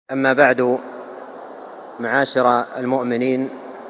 أما بعد، معاشر المؤمنين،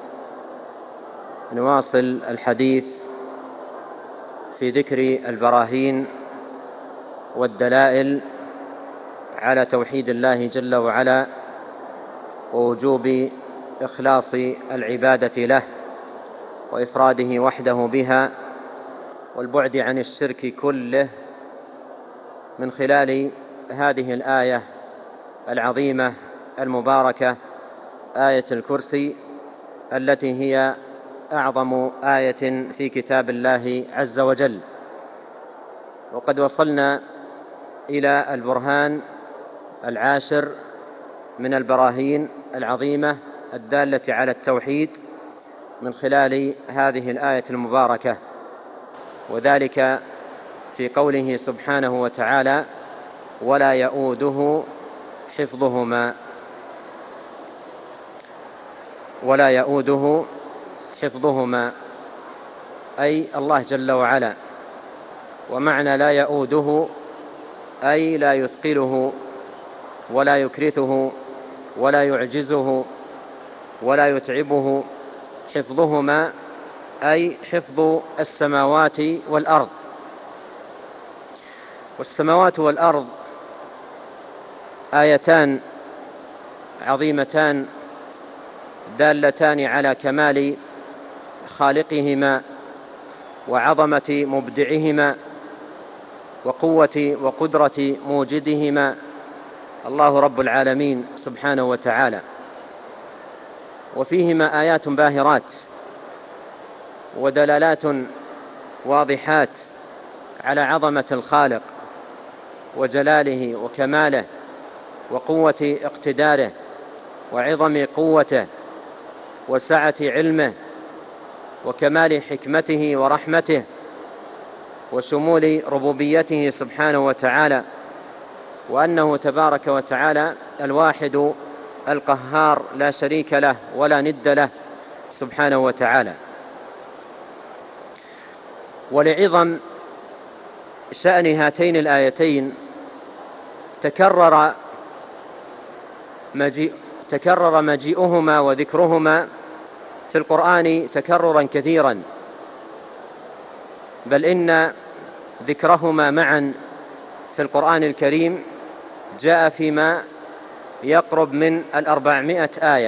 نواصل الحديث في ذكر البراهين والدلائل على توحيد الله جل وعلا ووجوب إخلاص العبادة له وإفراده وحده بها والبعد عن الشرك كله، من خلال هذه الآية العظيمة المباركة، آية الكرسي، التي هي أعظم آية في كتاب الله عز وجل. وقد وصلنا إلى البرهان العاشر من البراهين العظيمة الدالة على التوحيد من خلال هذه الآية المباركة، وذلك في قوله سبحانه وتعالى: ولا يؤوده حفظهما. ولا يؤوده حفظهما أي الله جل وعلا، ومعنى لا يؤوده أي لا يثقله ولا يكرثه ولا يعجزه ولا يتعبه حفظهما، أي حفظ السماوات والأرض. والسماوات والأرض آيتان عظيمتان دالتان على كمال خالقهما وعظمة مبدعهما وقوة وقدرة موجدهما، الله رب العالمين سبحانه وتعالى. وفيهما آيات باهرات ودلالات واضحات على عظمة الخالق وجلاله وكماله وقوة اقتداره وعظم قوته وسعة علمه وكمال حكمته ورحمته وشمول ربوبيته سبحانه وتعالى، وأنه تبارك وتعالى الواحد القهار لا شريك له ولا ند له سبحانه وتعالى. ولعظم شأن هاتين الآيتين تكرر مجيئهما وذكرهما في القرآن تكررا كثيرا، بل إن ذكرهما معا في القرآن الكريم جاء فيما يقرب من 400 آية،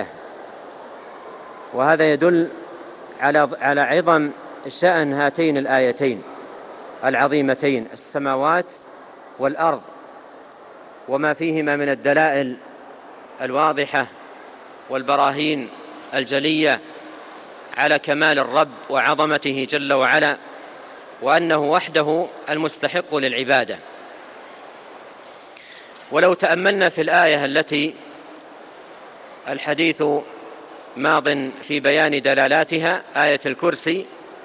وهذا يدل على عظم شأن هاتين الآيتين العظيمتين، السماوات والأرض، وما فيهما من الدلائل الواضحة والبراهين الجلية على كمال الرب وعظمته جل وعلا، وأنه وحده المستحق للعبادة. ولو تأملنا في الآية التي الحديث ماض في بيان دلالاتها، آية الكرسي،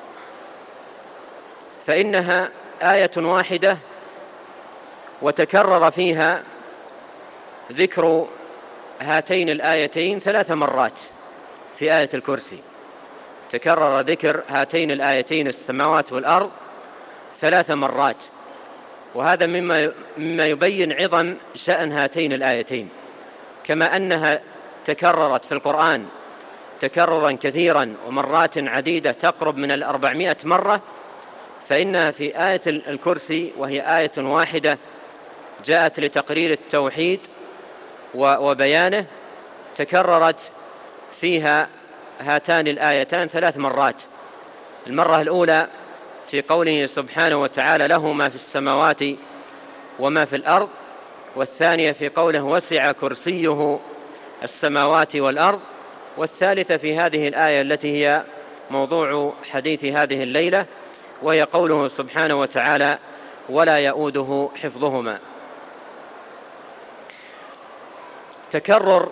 فإنها آية واحدة وتكرر فيها ذكر هاتين الآيتين 3 مرات. في آية الكرسي تكرر ذكر هاتين الآيتين السماوات والأرض 3 مرات، وهذا مما يبين عظم شأن هاتين الآيتين، كما أنها تكررت في القرآن تكررا كثيرا ومرات عديدة تقرب من 400 مرة، فإنها في آية الكرسي، وهي آية واحدة جاءت لتقرير التوحيد وبيانه، تكررت فيها هاتان الآيتان 3 مرات. المرة الأولى في قوله سبحانه وتعالى: له ما في السماوات وما في الأرض، والثانية في قوله: وسع كرسيه السماوات والأرض، والثالثة في هذه الآية التي هي موضوع حديث هذه الليلة، وهي قوله سبحانه وتعالى: ولا يؤوده حفظهما. تكرر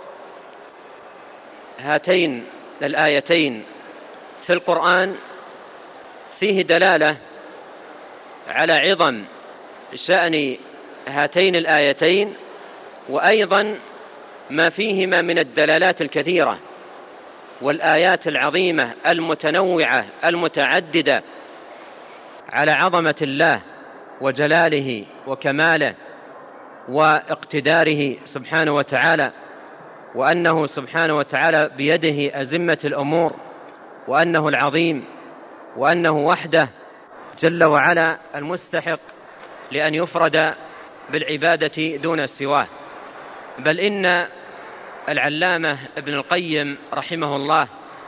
هاتين الآيتين في القرآن فيه دلالة على عظم شأن هاتين الآيتين، وأيضا ما فيهما من الدلالات الكثيرة والآيات العظيمة المتنوعة المتعددة على عظمة الله وجلاله وكماله واقتداره سبحانه وتعالى، وأنه سبحانه وتعالى بيده أزمة الأمور، وأنه العظيم، وأنه وحده جل وعلا المستحق لأن يفرد بالعبادة دون سواه. بل إن العلامة ابن القيم رحمه الله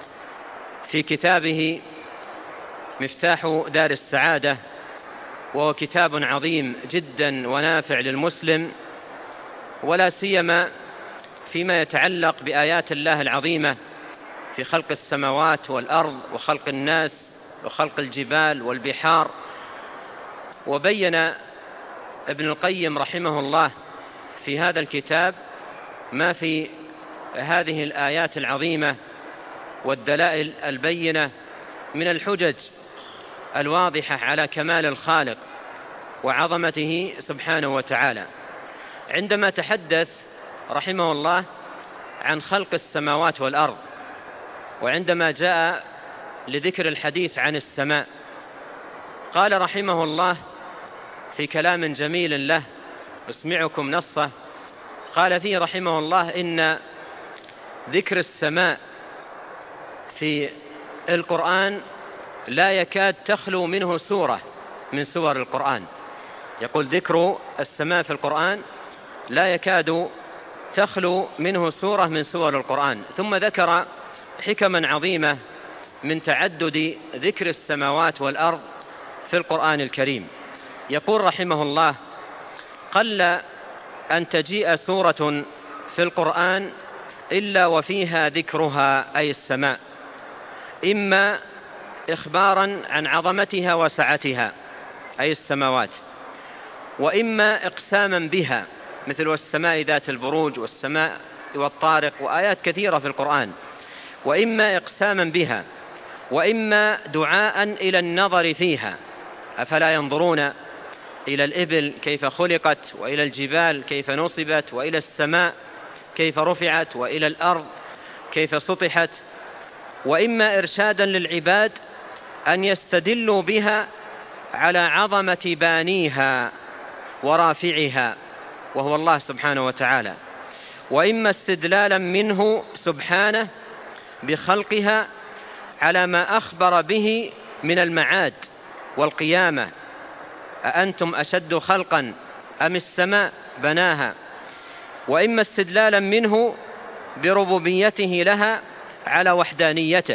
في كتابه مفتاح دار السعادة، وهو كتاب عظيم جدا ونافع للمسلم، ولا سيما فيما يتعلق بآيات الله العظيمة في خلق السماوات والأرض وخلق الناس وخلق الجبال والبحار. وبين ابن القيم رحمه الله في هذا الكتاب ما في هذه الآيات العظيمة والدلائل البينة من الحجج الواضحة على كمال الخالق وعظمته سبحانه وتعالى. عندما تحدث رحمه الله عن خلق السماوات والأرض، وعندما جاء لذكر الحديث عن السماء، قال رحمه الله في كلام جميل له أسمعكم نصه، قال فيه رحمه الله: إن ذكر السماء في القرآن لا يكاد تخلو منه سورة من سور القرآن. يقول: ذكر السماء في القرآن لا يكاد تخلو منه سورة من سور القرآن. ثم ذكر حكما عظيمة من تعدد ذكر السماوات والأرض في القرآن الكريم. يقول رحمه الله: قل أن تجيء سورة في القرآن إلا وفيها ذكرها، أي السماء، إما إخبارا عن عظمتها وسعتها أي السماوات، وإما إقساما بها مثل والسماء ذات البروج والسماء والطارق وآيات كثيرة في القرآن، وإما إقساما بها، وإما دعاء إلى النظر فيها: أفلا ينظرون إلى الإبل كيف خلقت، وإلى الجبال كيف نصبت، وإلى السماء كيف رفعت، وإلى الأرض كيف سطحت. وإما إرشادا للعباد أن يستدلوا بها على عظمة بانيها ورافعها وهو الله سبحانه وتعالى، وإما استدلالا منه سبحانه بخلقها على ما أخبر به من المعاد والقيامة: أأنتم أشد خلقا أم السماء بناها. وإما استدلالا منه بربوبيته لها على وحدانيته،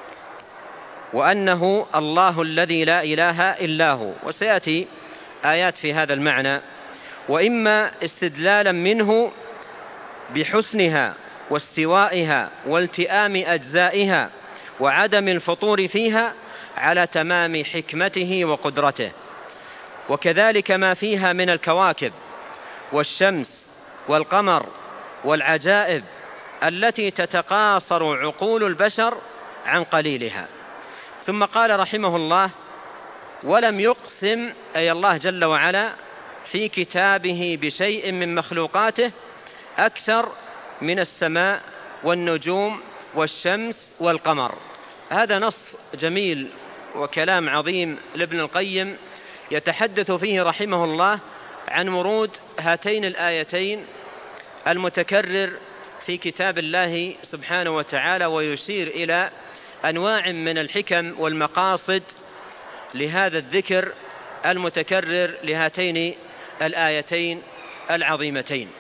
وأنه الله الذي لا إله إلا هو، وسيأتي آيات في هذا المعنى. وإما استدلالا منه بحسنها واستوائها والتئام أجزائها وعدم الفطور فيها على تمام حكمته وقدرته، وكذلك ما فيها من الكواكب والشمس والقمر والعجائب التي تتقاصر عقول البشر عن قليلها. ثم قال رحمه الله: ولم يقسم أي الله جل وعلا في كتابه بشيء من مخلوقاته أكثر من السماء والنجوم والشمس والقمر. هذا نص جميل وكلام عظيم لابن القيم يتحدث فيه رحمه الله عن ورود هاتين الآيتين المتكرر في كتاب الله سبحانه وتعالى، ويشير إلى أنواع من الحكم والمقاصد لهذا الذكر المتكرر لهاتين الآيتين العظيمتين.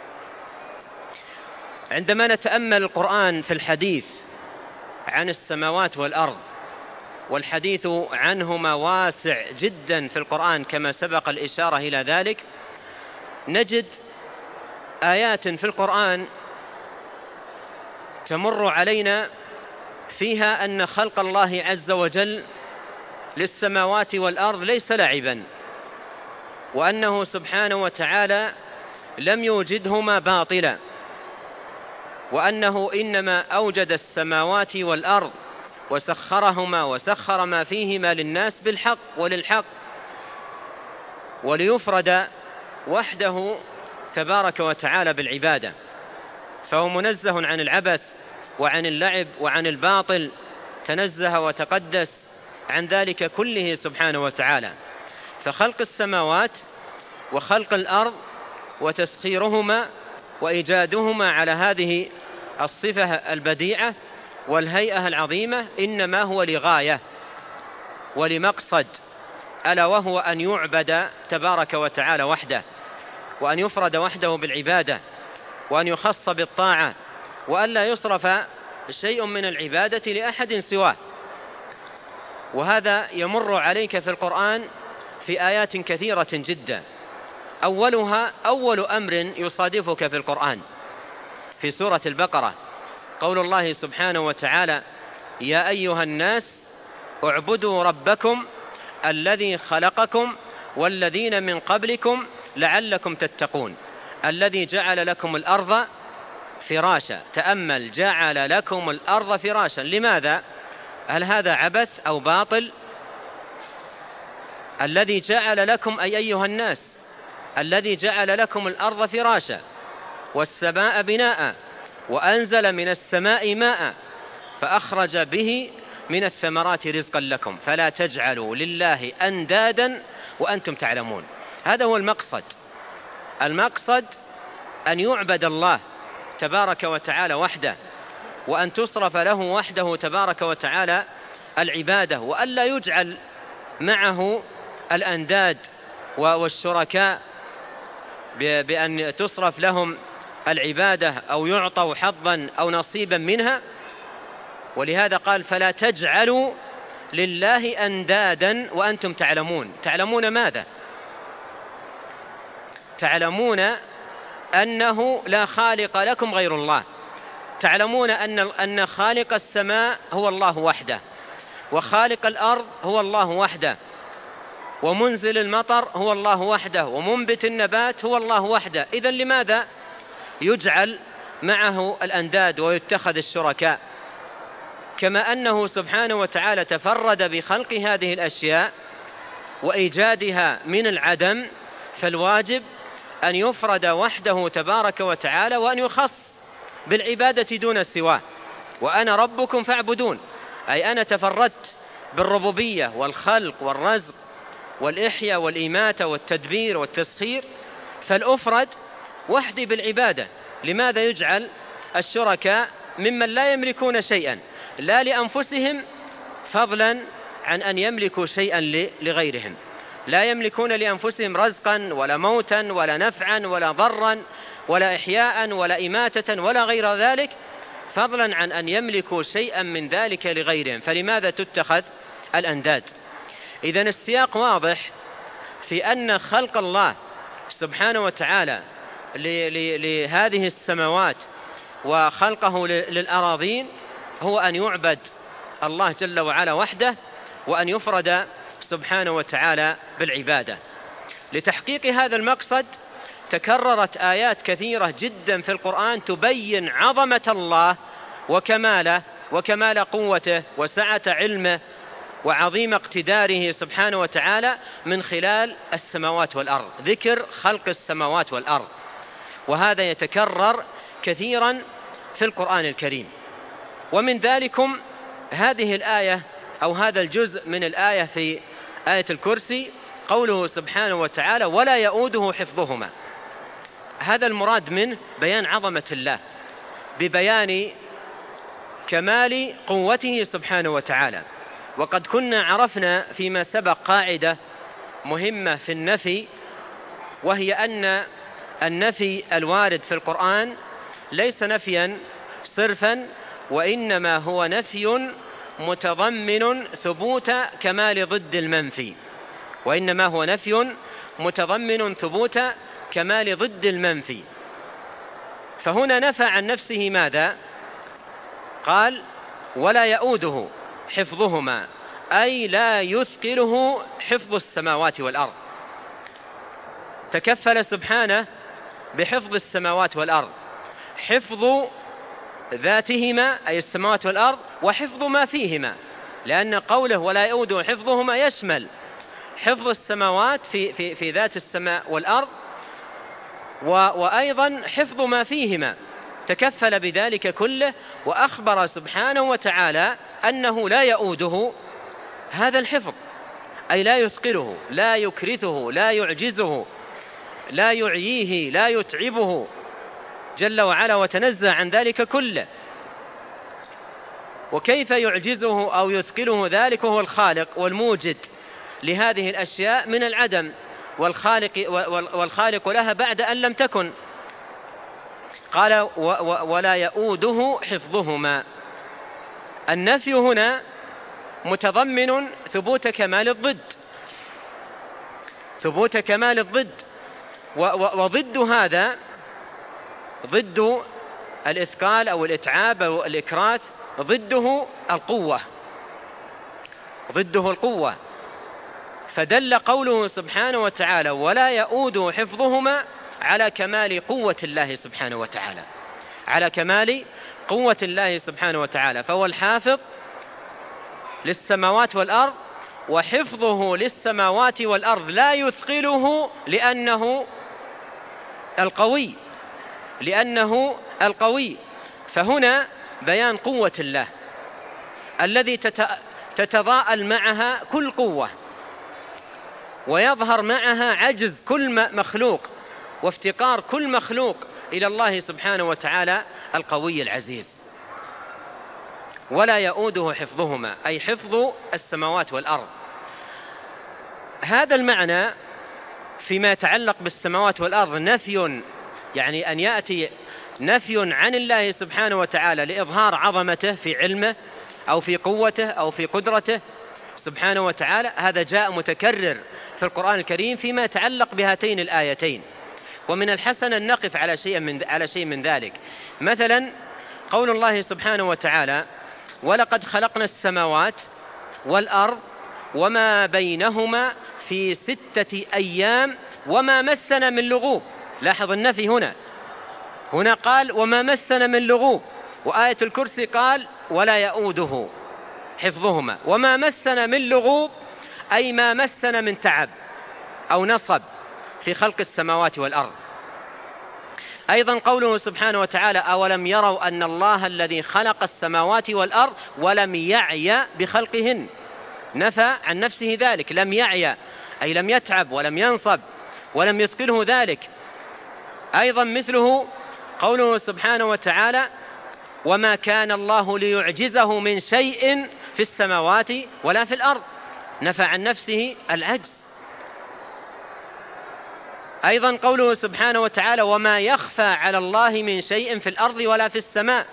عندما نتأمل القرآن في الحديث عن السماوات والأرض، والحديث عنهما واسع جدا في القرآن كما سبق الإشارة إلى ذلك، نجد آيات في القرآن تمر علينا فيها أن خلق الله عز وجل للسماوات والأرض ليس لعبا، وأنه سبحانه وتعالى لم يوجدهما باطلا، وأنه إنما أوجد السماوات والأرض وسخرهما وسخر ما فيهما للناس بالحق وللحق، وليفرد وحده تبارك وتعالى بالعبادة، فهو منزه عن العبث وعن اللعب وعن الباطل، تنزه وتقدس عن ذلك كله سبحانه وتعالى. فخلق السماوات وخلق الأرض وتسخيرهما وإيجادهما على هذه الصفة البديعة والهيئة العظيمة إنما هو لغاية ولمقصد، ألا وهو أن يعبد تبارك وتعالى وحده، وأن يفرد وحده بالعبادة، وأن يخص بالطاعة، وأن لا يصرف شيء من العبادة لأحد سواه. وهذا يمر عليك في القرآن في آيات كثيرة جدا. أولها أول أمر يصادفك في القرآن في سورة البقرة قول الله سبحانه وتعالى: يا أيها الناس اعبدوا ربكم الذي خلقكم والذين من قبلكم لعلكم تتقون الذي جعل لكم الأرض فراشا. تأمل، جعل لكم الأرض فراشا. لماذا؟ هل هذا عبث أو باطل؟ الذي جعل لكم، أي أيها الناس، الذي جعل لكم الأرض فراشا والسماء بناء وأنزل من السماء ماء فأخرج به من الثمرات رزقا لكم فلا تجعلوا لله أندادا وأنتم تعلمون. هذا هو المقصد. المقصد أن يعبد الله تبارك وتعالى وحده، وأن تصرف له وحده تبارك وتعالى العبادة، وأن لا يجعل معه الأنداد والشركاء بأن تصرف لهم العبادة أو يعطوا حظا أو نصيبا منها. ولهذا قال: فلا تجعلوا لله أندادا وأنتم تعلمون. تعلمون ماذا؟ تعلمون أنه لا خالق لكم غير الله، تعلمون أن خالق السماء هو الله وحده، وخالق الأرض هو الله وحده، ومنزل المطر هو الله وحده، ومنبت النبات هو الله وحده. إذن لماذا يجعل معه الأنداد ويتخذ الشركاء؟ كما أنه سبحانه وتعالى تفرد بخلق هذه الأشياء وإيجادها من العدم، فالواجب أن يفرد وحده تبارك وتعالى، وأن يخص بالعبادة دون سواه. وأنا ربكم فاعبدون، أي أنا تفردت بالربوبية والخلق والرزق والإحياء والإماتة والتدبير والتسخير، فالأفرد وحدي بالعبادة. لماذا يجعل الشركاء ممن لا يملكون شيئا، لا لأنفسهم فضلا عن أن يملكوا شيئا لغيرهم؟ لا يملكون لأنفسهم رزقا ولا موتا ولا نفعا ولا ضرا ولا إحياء ولا إماتة ولا غير ذلك، فضلا عن أن يملكوا شيئا من ذلك لغيرهم. فلماذا تتخذ الأنداد؟ إذن السياق واضح في أن خلق الله سبحانه وتعالى لهذه السماوات وخلقه للأراضين هو أن يعبد الله جل وعلا وحده، وأن يفرد سبحانه وتعالى بالعبادة. لتحقيق هذا المقصد تكررت آيات كثيرة جدا في القرآن تبين عظمة الله وكماله وكمال قوته وسعة علمه وعظيم اقتداره سبحانه وتعالى من خلال السماوات والأرض، ذكر خلق السماوات والأرض، وهذا يتكرر كثيرا في القرآن الكريم. ومن ذلكم هذه الآية أو هذا الجزء من الآية في آية الكرسي قوله سبحانه وتعالى: ولا يؤوده حفظهما. هذا المراد منه بيان عظمة الله ببيان كمال قوته سبحانه وتعالى. وقد كنا عرفنا فيما سبق قاعدة مهمة في النفي، وهي أن النفي الوارد في القرآن ليس نفيا صرفا، وإنما هو نفي متضمن ثبوت كمال ضد المنفي، وإنما هو نفي متضمن ثبوت كمال ضد المنفي. فهنا نفى عن نفسه ماذا؟ قال: ولا يؤوده حفظهما، أي لا يثقله حفظ السماوات والأرض. تكفل سبحانه بحفظ السماوات والأرض، حفظ ذاتهما أي السماوات والأرض، وحفظ ما فيهما، لأن قوله ولا يؤوده حفظهما يشمل حفظ السماوات في ذات السماء والأرض، وأيضا حفظ ما فيهما، تكفل بذلك كله. وأخبر سبحانه وتعالى أنه لا يؤوده هذا الحفظ، أي لا يثقله، لا يكرثه، لا يعجزه، لا يعييه، لا يتعبه، جل وعلا وتنزه عن ذلك كله. وكيف يعجزه أو يثقله ذلك وهو الخالق والموجد لهذه الأشياء من العدم، والخالق لها بعد أن لم تكن. قال ولا يؤوده حفظهما. النفي هنا متضمن ثبوت كمال الضد، ثبوت كمال الضد، وضد هذا ضد الإثقال أو الإتعاب أو الإكراث، ضده القوة، ضده القوة. فدل قوله سبحانه وتعالى ولا يؤوده حفظهما على كمال قوة الله سبحانه وتعالى، على كمال قوة الله سبحانه وتعالى. فهو الحافظ للسماوات والأرض، وحفظه للسماوات والأرض لا يثقله لأنه القوي، لأنه القوي. فهنا بيان قوة الله الذي تتضاءل معها كل قوة، ويظهر معها عجز كل مخلوق، وافتقار كل مخلوق إلى الله سبحانه وتعالى القوي العزيز. ولا يؤوده حفظهما أي حفظ السماوات والأرض. هذا المعنى فيما يتعلق بالسماوات والأرض نفي، يعني أن يأتي نفي عن الله سبحانه وتعالى لإظهار عظمته في علمه أو في قوته أو في قدرته سبحانه وتعالى. هذا جاء متكرر في القرآن الكريم فيما يتعلق بهاتين الآيتين. ومن الحسن أن نقف على شيء من ذلك. مثلا قول الله سبحانه وتعالى ولقد خلقنا السماوات والأرض وما بينهما في 6 أيام وما مسنا من لغوب. لاحظ النفي هنا قال وما مسنا من لغوب، وآية الكرسي قال ولا يؤوده حفظهما. وما مسنا من لغوب أي ما مسنا من تعب أو نصب في خلق السماوات والأرض. أيضا قوله سبحانه وتعالى أولم يروا أن الله الذي خلق السماوات والأرض ولم يعي بخلقهن، نفى عن نفسه ذلك، لم يعي أي لم يتعب ولم ينصب ولم يثقله ذلك. أيضا مثله قوله سبحانه وتعالى وما كان الله ليعجزه من شيء في السماوات ولا في الأرض، نفى عن نفسه العجز. أيضا قوله سبحانه وتعالى وما يخفى على الله من شيء في الأرض ولا في السماء،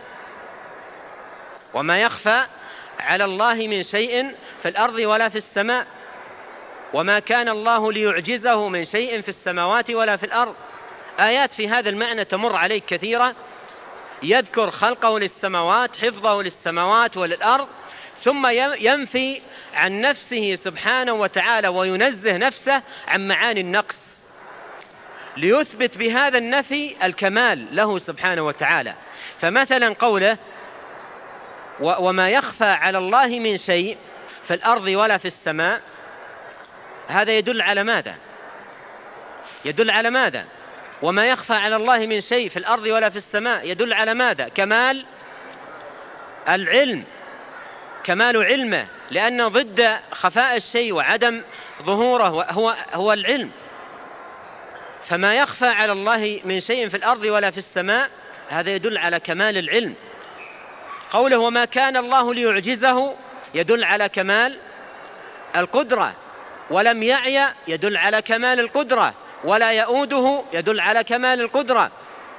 وما يخفى على الله من شيء في الأرض ولا في السماء، وما كان الله ليعجزه من شيء في السماوات ولا في الأرض. آيات في هذا المعنى تمر عليك كثيرة، يذكر خلقه للسماوات، حفظه للسماوات وللأرض، ثم ينفي عن نفسه سبحانه وتعالى وينزه نفسه عن معاني النقص، ليثبت بهذا النفي الكمال له سبحانه وتعالى. فمثلا قوله وما يخفى على الله من شيء في الأرض ولا في السماء، هذا يدل على ماذا؟ يدل على ماذا؟ وما يخفى على الله من شيء في الأرض ولا في السماء يدل على ماذا؟ كمال العلم، كمال علمه، لأن ضد خفاء الشيء وعدم ظهوره هو العلم. فما يخفى على الله من شيء في الأرض ولا في السماء هذا يدل على كمال العلم. قوله وما كان الله ليعجزه يدل على كمال القدرة، ولم يعي يدل على كمال القدرة، ولا يؤوده يدل على كمال القدرة،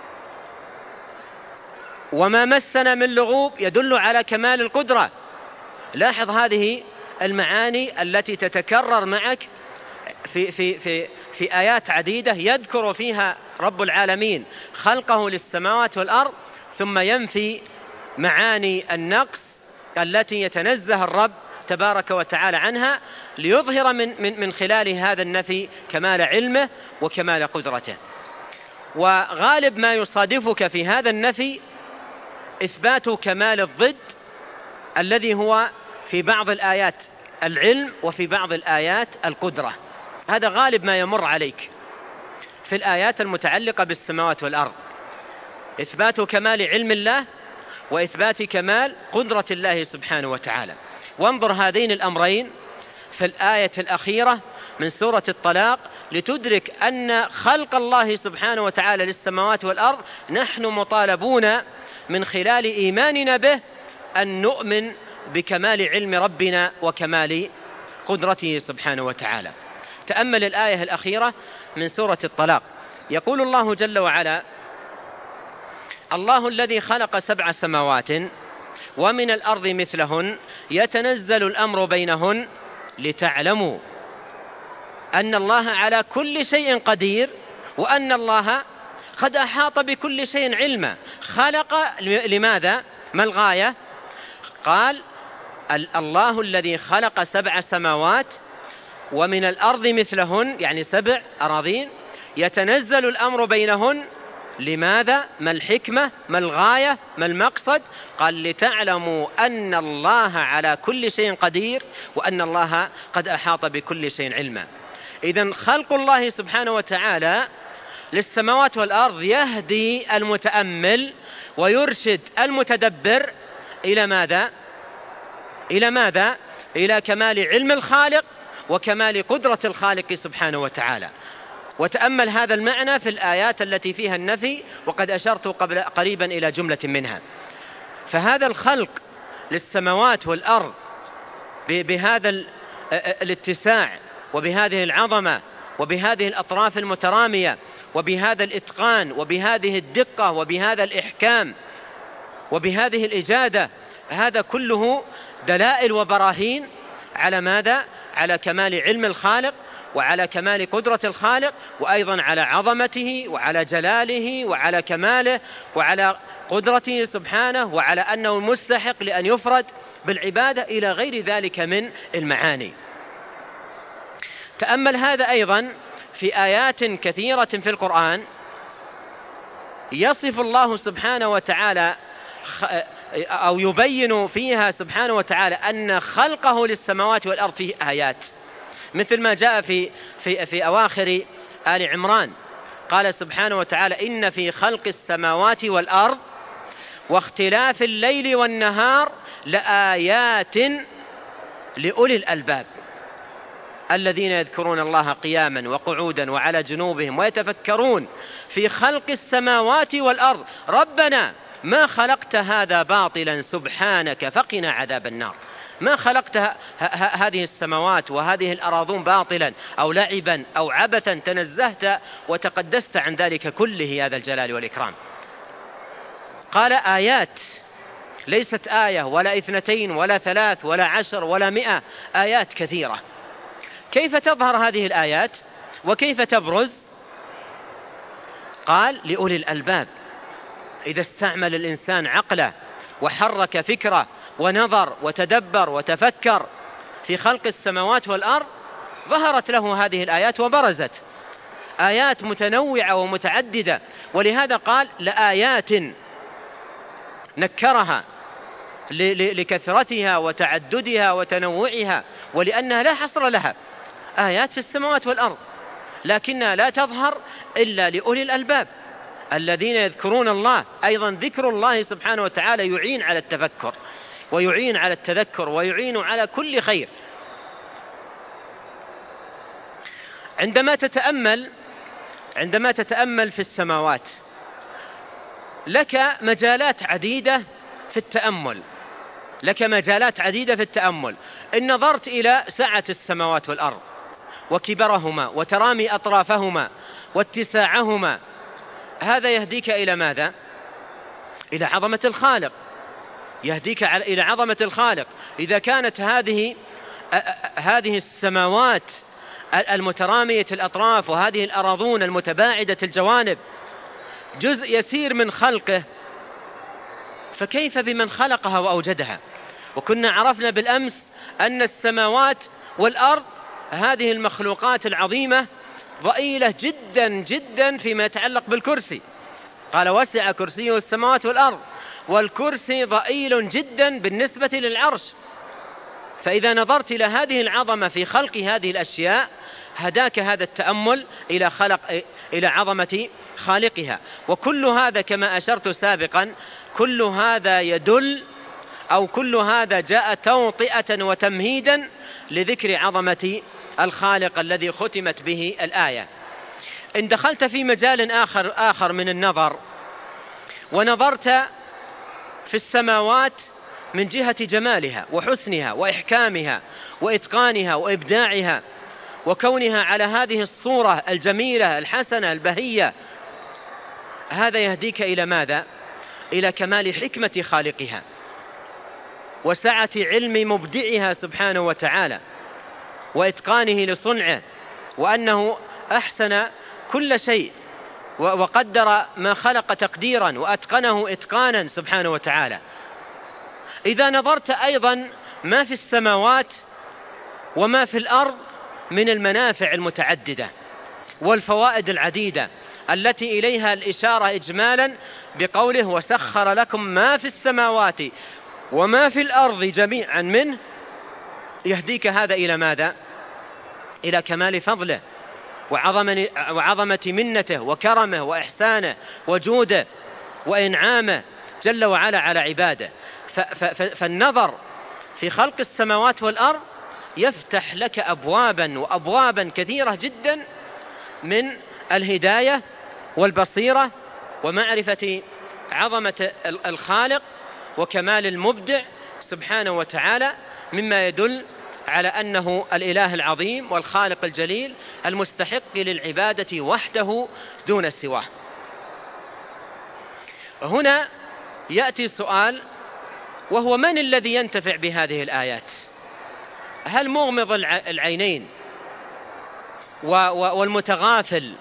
وما مسنا من لغوب يدل على كمال القدرة. لاحظ هذه المعاني التي تتكرر معك في آيات عديدة يذكر فيها رب العالمين خلقه للسماوات والأرض، ثم ينفي معاني النقص التي يتنزه الرب تبارك وتعالى عنها، ليظهر من خلال هذا النفي كمال علمه وكمال قدرته. وغالب ما يصادفك في هذا النفي إثبات كمال الضد الذي هو في بعض الآيات العلم وفي بعض الآيات القدرة. هذا غالب ما يمر عليك في الآيات المتعلقة بالسماوات والأرض، إثبات كمال علم الله وإثبات كمال قدرة الله سبحانه وتعالى. وانظر هذين الأمرين في الآية الأخيرة من سورة الطلاق لتدرك أن خلق الله سبحانه وتعالى للسماوات والأرض نحن مطالبون من خلال إيماننا به أن نؤمن بكمال علم ربنا وكمال قدرته سبحانه وتعالى. تأمل الآية الأخيرة من سورة الطلاق، يقول الله جل وعلا: الله الذي خلق 7 سماوات ومن الأرض مثلهن يتنزل الأمر بينهن لتعلموا أن الله على كل شيء قدير وأن الله قد أحاط بكل شيء علما. خلق لماذا؟ ما الغاية؟ قال: الله الذي خلق 7 سماوات ومن الأرض مثلهن، يعني 7 أراضين، يتنزل الأمر بينهن. لماذا؟ ما الحكمة؟ ما الغاية؟ ما المقصد؟ قال: لتعلموا أن الله على كل شيء قدير وأن الله قد أحاط بكل شيء علما. إذن خلق الله سبحانه وتعالى للسماوات والأرض يهدي المتأمل ويرشد المتدبر إلى ماذا؟ إلى ماذا؟ إلى كمال علم الخالق وكمال قدرة الخالق سبحانه وتعالى. وتأمل هذا المعنى في الآيات التي فيها النفي، وقد أشرت قريبا إلى جملة منها. فهذا الخلق للسماوات والأرض بهذا الاتساع وبهذه العظمة وبهذه الأطراف المترامية وبهذا الإتقان وبهذه الدقة وبهذا الإحكام وبهذه الإجادة، هذا كله دلائل وبراهين على ماذا؟ على كمال علم الخالق وعلى كمال قدرة الخالق، وأيضا على عظمته وعلى جلاله وعلى كماله وعلى قدرته سبحانه وعلى أنه المستحق لأن يفرد بالعبادة إلى غير ذلك من المعاني. تأمل هذا أيضا في آيات كثيرة في القرآن يصف الله سبحانه وتعالى أو يبين فيها سبحانه وتعالى أن خلقه للسماوات والأرض فيه آيات، مثل ما جاء في أواخر آل عمران. قال سبحانه وتعالى: إن في خلق السماوات والأرض واختلاف الليل والنهار لآيات لأولي الألباب الذين يذكرون الله قياما وقعودا وعلى جنوبهم ويتفكرون في خلق السماوات والأرض ربنا ما خلقت هذا باطلا سبحانك فقنا عذاب النار. ما خلقت هذه السماوات وهذه الأراضون باطلا أو لعبا أو عبثا، تنزهت وتقدست عن ذلك كله يا ذا الجلال والإكرام. قال: آيات، ليست آية ولا 2 ولا 3 ولا 10 ولا 100، آيات كثيرة. كيف تظهر هذه الآيات وكيف تبرز؟ قال: لأولي الألباب. إذا استعمل الإنسان عقله وحرك فكره ونظر وتدبر وتفكر في خلق السماوات والأرض ظهرت له هذه الآيات وبرزت، آيات متنوعة ومتعددة. ولهذا قال: لآيات، نكرها لكثرتها وتعددها وتنوعها، ولأنها لا حصر لها. آيات في السماوات والأرض لكنها لا تظهر إلا لأولي الألباب الذين يذكرون الله. أيضا ذكر الله سبحانه وتعالى يعين على التفكر ويعين على التذكر ويعين على كل خير. عندما تتأمل في السماوات لك مجالات عديدة في التأمل. إن نظرت إلى سعة السماوات والأرض وكبرهما وترامي أطرافهما واتساعهما، هذا يهديك إلى ماذا؟ إلى عظمة الخالق، يهديك إلى عظمة الخالق. إذا كانت هذه السماوات المترامية الأطراف وهذه الأراضون المتباعدة الجوانب جزء يسير من خلقه، فكيف بمن خلقها وأوجدها؟ وكنا عرفنا بالأمس أن السماوات والأرض هذه المخلوقات العظيمة ضئيلة جدا جدا فيما يتعلق بالكرسي. قال: وسع كرسيه السماوات والأرض، والكرسي ضئيل جدا بالنسبة للعرش. فإذا نظرت إلى هذه العظمة في خلق هذه الأشياء هداك هذا التأمل إلى عظمة خالقها. وكل هذا كما أشرت سابقا، كل هذا يدل أو كل هذا جاء توطئة وتمهيدا لذكر عظمة الخالق الذي ختمت به الآية. إن دخلت في مجال آخر من النظر ونظرت في السماوات من جهة جمالها وحسنها وإحكامها وإتقانها وإبداعها وكونها على هذه الصورة الجميلة الحسنة البهية، هذا يهديك إلى ماذا؟ إلى كمال حكمة خالقها وسعة علم مبدعها سبحانه وتعالى وإتقانه لصنعه، وأنه أحسن كل شيء وقدر ما خلق تقديرا وأتقنه إتقانا سبحانه وتعالى. إذا نظرت أيضا ما في السماوات وما في الأرض من المنافع المتعددة والفوائد العديدة التي إليها الإشارة إجمالا بقوله وسخر لكم ما في السماوات وما في الأرض جميعا منه، يهديك هذا إلى ماذا؟ إلى كمال فضله وعظمة منته وكرمه وإحسانه وجوده وإنعامه جل وعلا على عباده. فالنظر في خلق السماوات والأرض يفتح لك أبوابا كثيرة جدا من الهداية والبصيرة ومعرفة عظمة الخالق وكمال المبدع سبحانه وتعالى، مما يدل على أنه الإله العظيم والخالق الجليل المستحق للعبادة وحده دون سواه. هنا يأتي سؤال، وهو من الذي ينتفع بهذه الآيات؟ هل مغمض العينين والمتغافل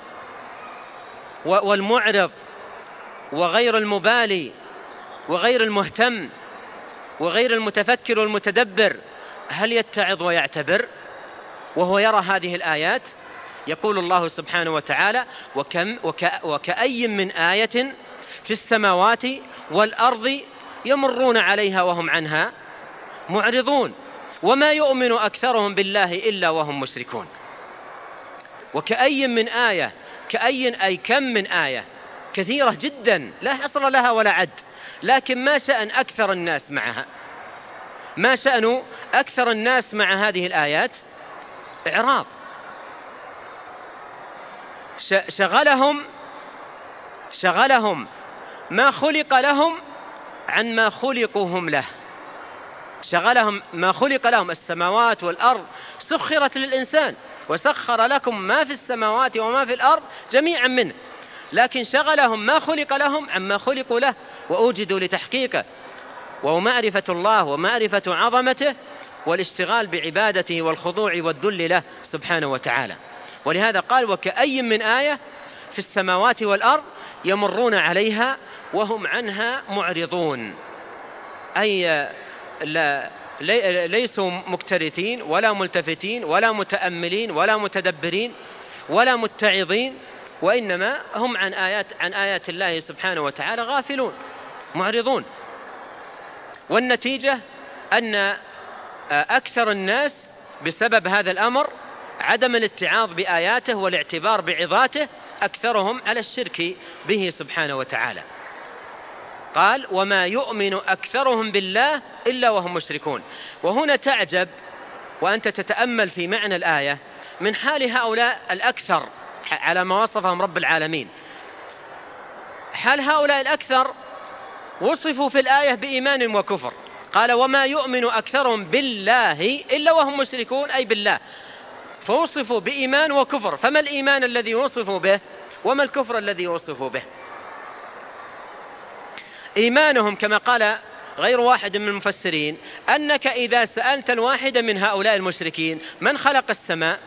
والمعرض وغير المبالي وغير المهتم وغير المتفكر والمتدبر هل يتعظ ويعتبر وهو يرى هذه الآيات؟ يقول الله سبحانه وتعالى وكأي من آية في السماوات والأرض يمرون عليها وهم عنها معرضون وما يؤمن أكثرهم بالله إلا وهم مشركون. وكأي من آية، أي كم من آية كثيرة جدا لا حصر لها ولا عد، لكن ما شأن أكثر الناس معها؟ ما شأن أكثر الناس مع هذه الآيات؟ إعراض. شغلهم ما خلق لهم عن ما خلقوا هم له. شغلهم ما خلق لهم، السماوات والأرض سخرت للإنسان وسخر لكم ما في السماوات وما في الأرض جميعا منه، لكن شغلهم ما خلق لهم عما خلقوا له وأوجدوا لتحقيقه، وهو معرفة الله ومعرفة عظمته والاشتغال بعبادته والخضوع والذل له سبحانه وتعالى. ولهذا قال وكأي من آية في السماوات والأرض يمرون عليها وهم عنها معرضون، أي ليسوا مكترثين ولا ملتفتين ولا متأملين ولا متدبرين ولا متعظين، وإنما هم عن آيات الله سبحانه وتعالى غافلون معرضون. والنتيجة أن أكثر الناس بسبب هذا الأمر عدم الاتعاظ بآياته والاعتبار بعظاته أكثرهم على الشرك به سبحانه وتعالى. قال وما يؤمن أكثرهم بالله إلا وهم مشركون. وهنا تعجب وأنت تتأمل في معنى الآية من حال هؤلاء الأكثر على ما وصفهم رب العالمين. حال هؤلاء الأكثر وصفوا في الآية بإيمان وكفر، قال وما يؤمن أكثرهم بالله إلا وهم مشركون، أي بالله، فوصفوا بإيمان وكفر. فما الإيمان الذي وصفوا به وما الكفر الذي وصفوا به؟ إيمانهم كما قال غير واحد من المفسرين أنك إذا سألت الواحد من هؤلاء المشركين من خلق السماء،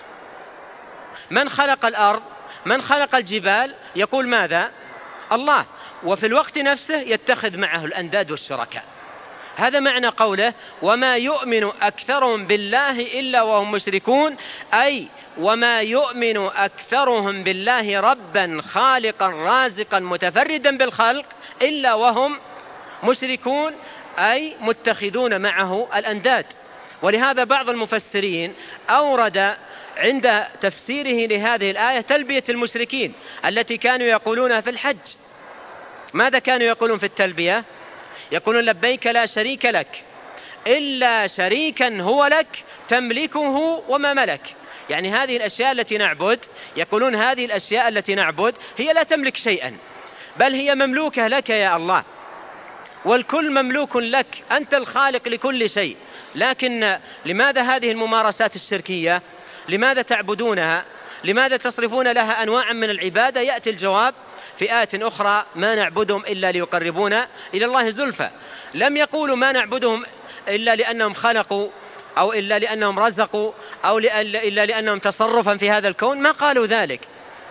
من خلق الأرض، من خلق الجبال، يقول ماذا؟ الله، وفي الوقت نفسه يتخذ معه الأنداد والشركاء. هذا معنى قوله وما يؤمن أكثرهم بالله إلا وهم مشركون، أي وما يؤمن أكثرهم بالله ربا خالقا رازقا متفردا بالخلق إلا وهم مشركون، أي متخذون معه الأنداد. ولهذا بعض المفسرين أورد عند تفسيره لهذه الآية تلبية المشركين التي كانوا يقولونها في الحج. ماذا كانوا يقولون في التلبية؟ يقولون لبيك لا شريك لك إلا شريكا هو لك تملكه وما ملك. يعني هذه الأشياء التي نعبد، يقولون هذه الأشياء التي نعبد هي لا تملك شيئا، بل هي مملوكة لك يا الله، والكل مملوك لك، أنت الخالق لكل شيء. لكن لماذا هذه الممارسات الشركية؟ لماذا تعبدونها؟ لماذا تصرفون لها أنواعا من العبادة؟ يأتي الجواب في آيات أخرى: ما نعبدهم إلا ليقربونا إلى الله زلفى. لم يقولوا ما نعبدهم إلا لأنهم خلقوا، أو إلا لأنهم رزقوا، أو إلا لأنهم تصرفا في هذا الكون، ما قالوا ذلك،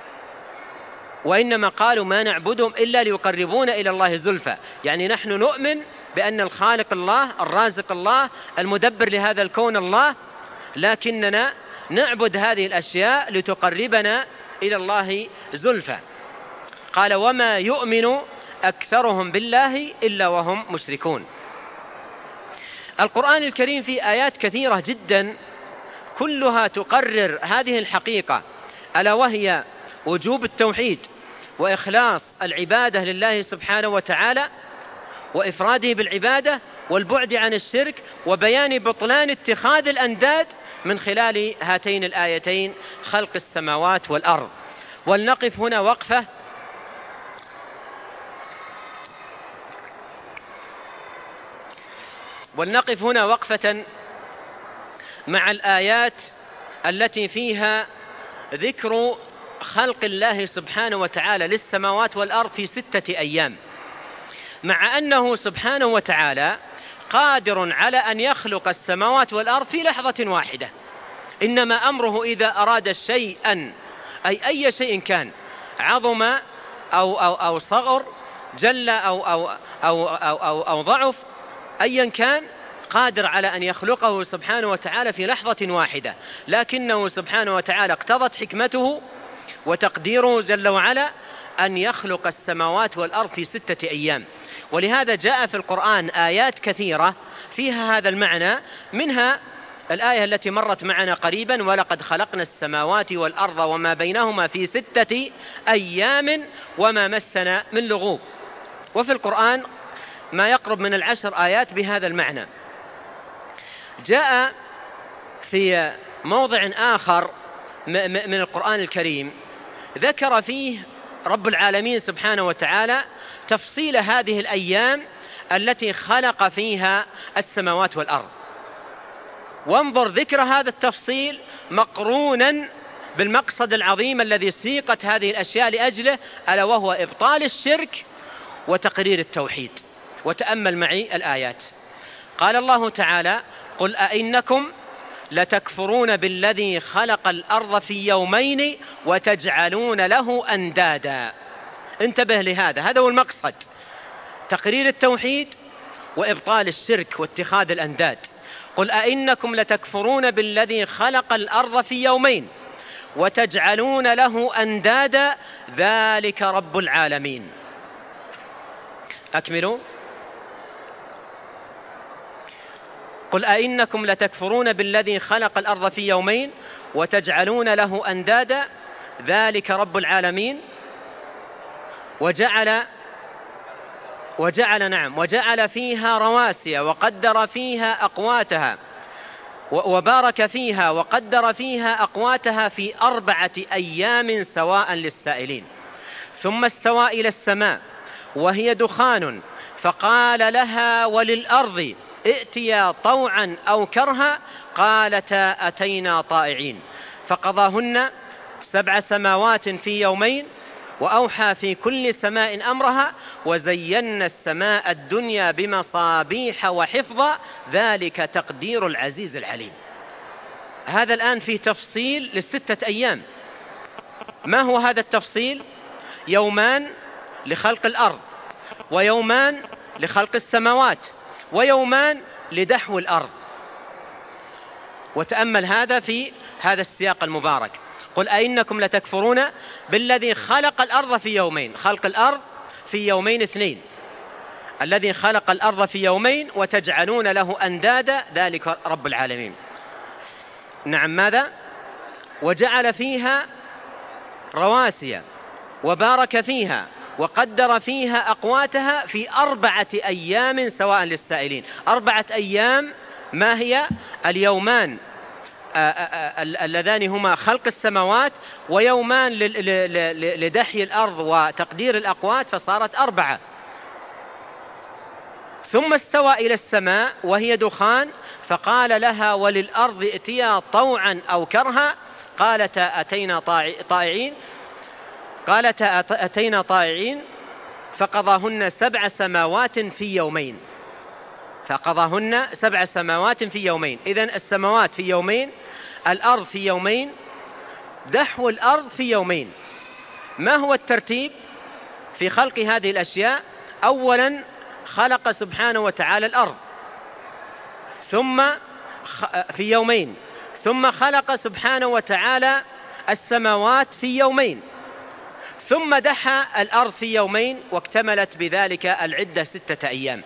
وإنما قالوا ما نعبدهم إلا ليقربونا إلى الله زلفى. يعني نحن نؤمن بأن الخالق الله، الرازق الله، المدبر لهذا الكون الله، لكننا نعبد هذه الأشياء لتقربنا إلى الله زلفى. قال: وما يؤمن أكثرهم بالله إلا وهم مشركون. القرآن الكريم فيه آيات كثيرة جدا كلها تقرر هذه الحقيقة، ألا وهي وجوب التوحيد وإخلاص العبادة لله سبحانه وتعالى وإفراده بالعبادة والبعد عن الشرك، وبيان بطلان اتخاذ الأنداد من خلال هاتين الآيتين: خلق السماوات والأرض. ولنقف هنا وقفة مع الآيات التي فيها ذكر خلق الله سبحانه وتعالى للسماوات والأرض في 6 أيام، مع أنه سبحانه وتعالى قادر على أن يخلق السماوات والأرض في لحظة واحدة. إنما أمره إذا أراد شيئا، أي شيء كان، عظم أو صغر، جل أو ضعف، أيا كان، قادر على أن يخلقه سبحانه وتعالى في لحظة واحدة. لكنه سبحانه وتعالى اقتضت حكمته وتقديره جل وعلا أن يخلق السماوات والأرض في 6 أيام. ولهذا جاء في القرآن آيات كثيرة فيها هذا المعنى، منها الآية التي مرت معنا قريبا: ولقد خلقنا السماوات والأرض وما بينهما في 6 أيام وما مسنا من لغوب. وفي القرآن ما يقرب من 10 آيات بهذا المعنى. جاء في موضع آخر من القرآن الكريم ذكر فيه رب العالمين سبحانه وتعالى تفصيل هذه الأيام التي خلق فيها السماوات والأرض. وانظر ذكر هذا التفصيل مقرونا بالمقصد العظيم الذي سيقت هذه الأشياء لأجله، ألا وهو إبطال الشرك وتقرير التوحيد. وتأمل معي الآيات. قال الله تعالى: قل أئنكم لتكفرون بالذي خلق الأرض في يومين وتجعلون له أندادا. انتبه لهذا، هذا هو المقصد: تقرير التوحيد وإبطال الشرك واتخاذ الأنداد. قل أئنكم لتكفرون بالذي خلق الأرض في يومين وتجعلون له أندادا ذلك رب العالمين. أكملوا. قل أئنكم لتكفرون بالذي خلق الأرض في يومين وتجعلون له أندادا ذلك رب العالمين. وجعل فيها رواسي وقدر فيها أقواتها وبارك فيها وقدر فيها أقواتها في 4 أيام سواء للسائلين. ثم استوى إلى السماء وهي دخان فقال لها وللأرض ائتيا طوعا أو كرها قالتا أتينا طائعين. فقضاهن 7 سماوات في يومين وأوحى في كل سماء أمرها وزينا السماء الدنيا بمصابيح وحفظا ذلك تقدير العزيز العليم. هذا الآن فيه تفصيل ل6 أيام. ما هو هذا التفصيل؟ يومان لخلق الأرض، ويومان لخلق السماوات، ويومان لدحو الأرض. وتأمل هذا في هذا السياق المبارك: قل أئنكم لتكفرون بالذي خلق الأرض في يومين. خلق الأرض في يومين 2، الذي خلق الأرض في يومين وتجعلون له أندادا ذلك رب العالمين. نعم، ماذا؟ وجعل فيها رواسي وبارك فيها وقدر فيها أقواتها في 4 أيام سواء للسائلين. 4 أيام ما هي اليومان اللذان هما خلق السماوات ويومان لدحي الأرض وتقدير الأقوات، فصارت 4. ثم استوى إلى السماء وهي دخان فقال لها وللأرض ائتيا طوعا أو كرها قالتا أتينا طائعين فقضاهن 7 سماوات في يومين. إذن السماوات في يومين، الأرض في يومين، دحو الأرض في يومين. ما هو الترتيب في خلق هذه الأشياء؟ أولا خلق سبحانه وتعالى الأرض ثم في يومين، ثم خلق سبحانه وتعالى السماوات في يومين، ثم دحى الأرض في يومين، واكتملت بذلك العدة 6 أيام.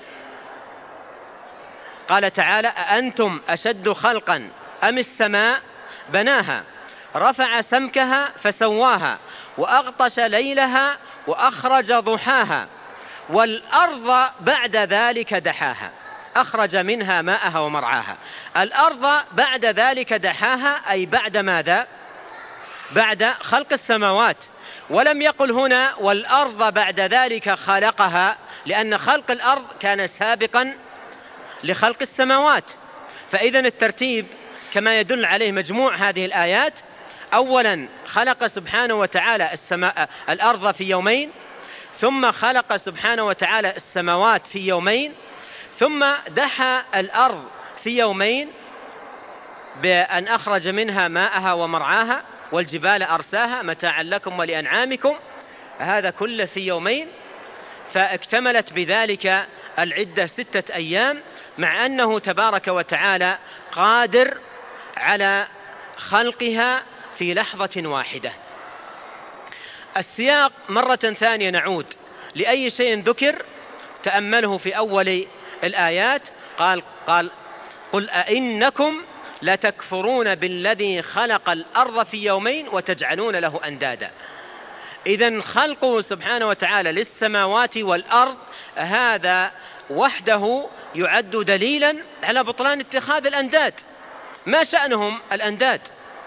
قال تعالى أأنتم أشد خلقا أم السماء بناها رفع سمكها فسواها وأغطش ليلها وأخرج ضحاها والأرض بعد ذلك دحاها أخرج منها ماءها ومرعاها. الأرض بعد ذلك دحاها أي بعد ماذا؟ بعد خلق السماوات. ولم يقل هنا والأرض بعد ذلك خلقها، لأن خلق الأرض كان سابقا لخلق السماوات. فإذن الترتيب كما يدل عليه مجموع هذه الآيات: أولا خلق سبحانه وتعالى الأرض في يومين، ثم خلق سبحانه وتعالى السماوات في يومين، ثم دحى الأرض في يومين بأن أخرج منها ماءها ومرعاها والجبال أرساها متاعا لكم ولأنعامكم، هذا كله في يومين، فاكتملت بذلك العدة 6 أيام، مع أنه تبارك وتعالى قادر على خلقها في لحظة واحدة. السياق مرة ثانية نعود لأي شيء ذكر تأمله في أول الآيات. قال قل أئنكم لتكفرون بالذي خلق الأرض في يومين وتجعلون له أندادا. إذن خلقه سبحانه وتعالى للسماوات والأرض هذا وحده يعد دليلا على بطلان اتخاذ الأنداد. ما شأنهم الأنداد؟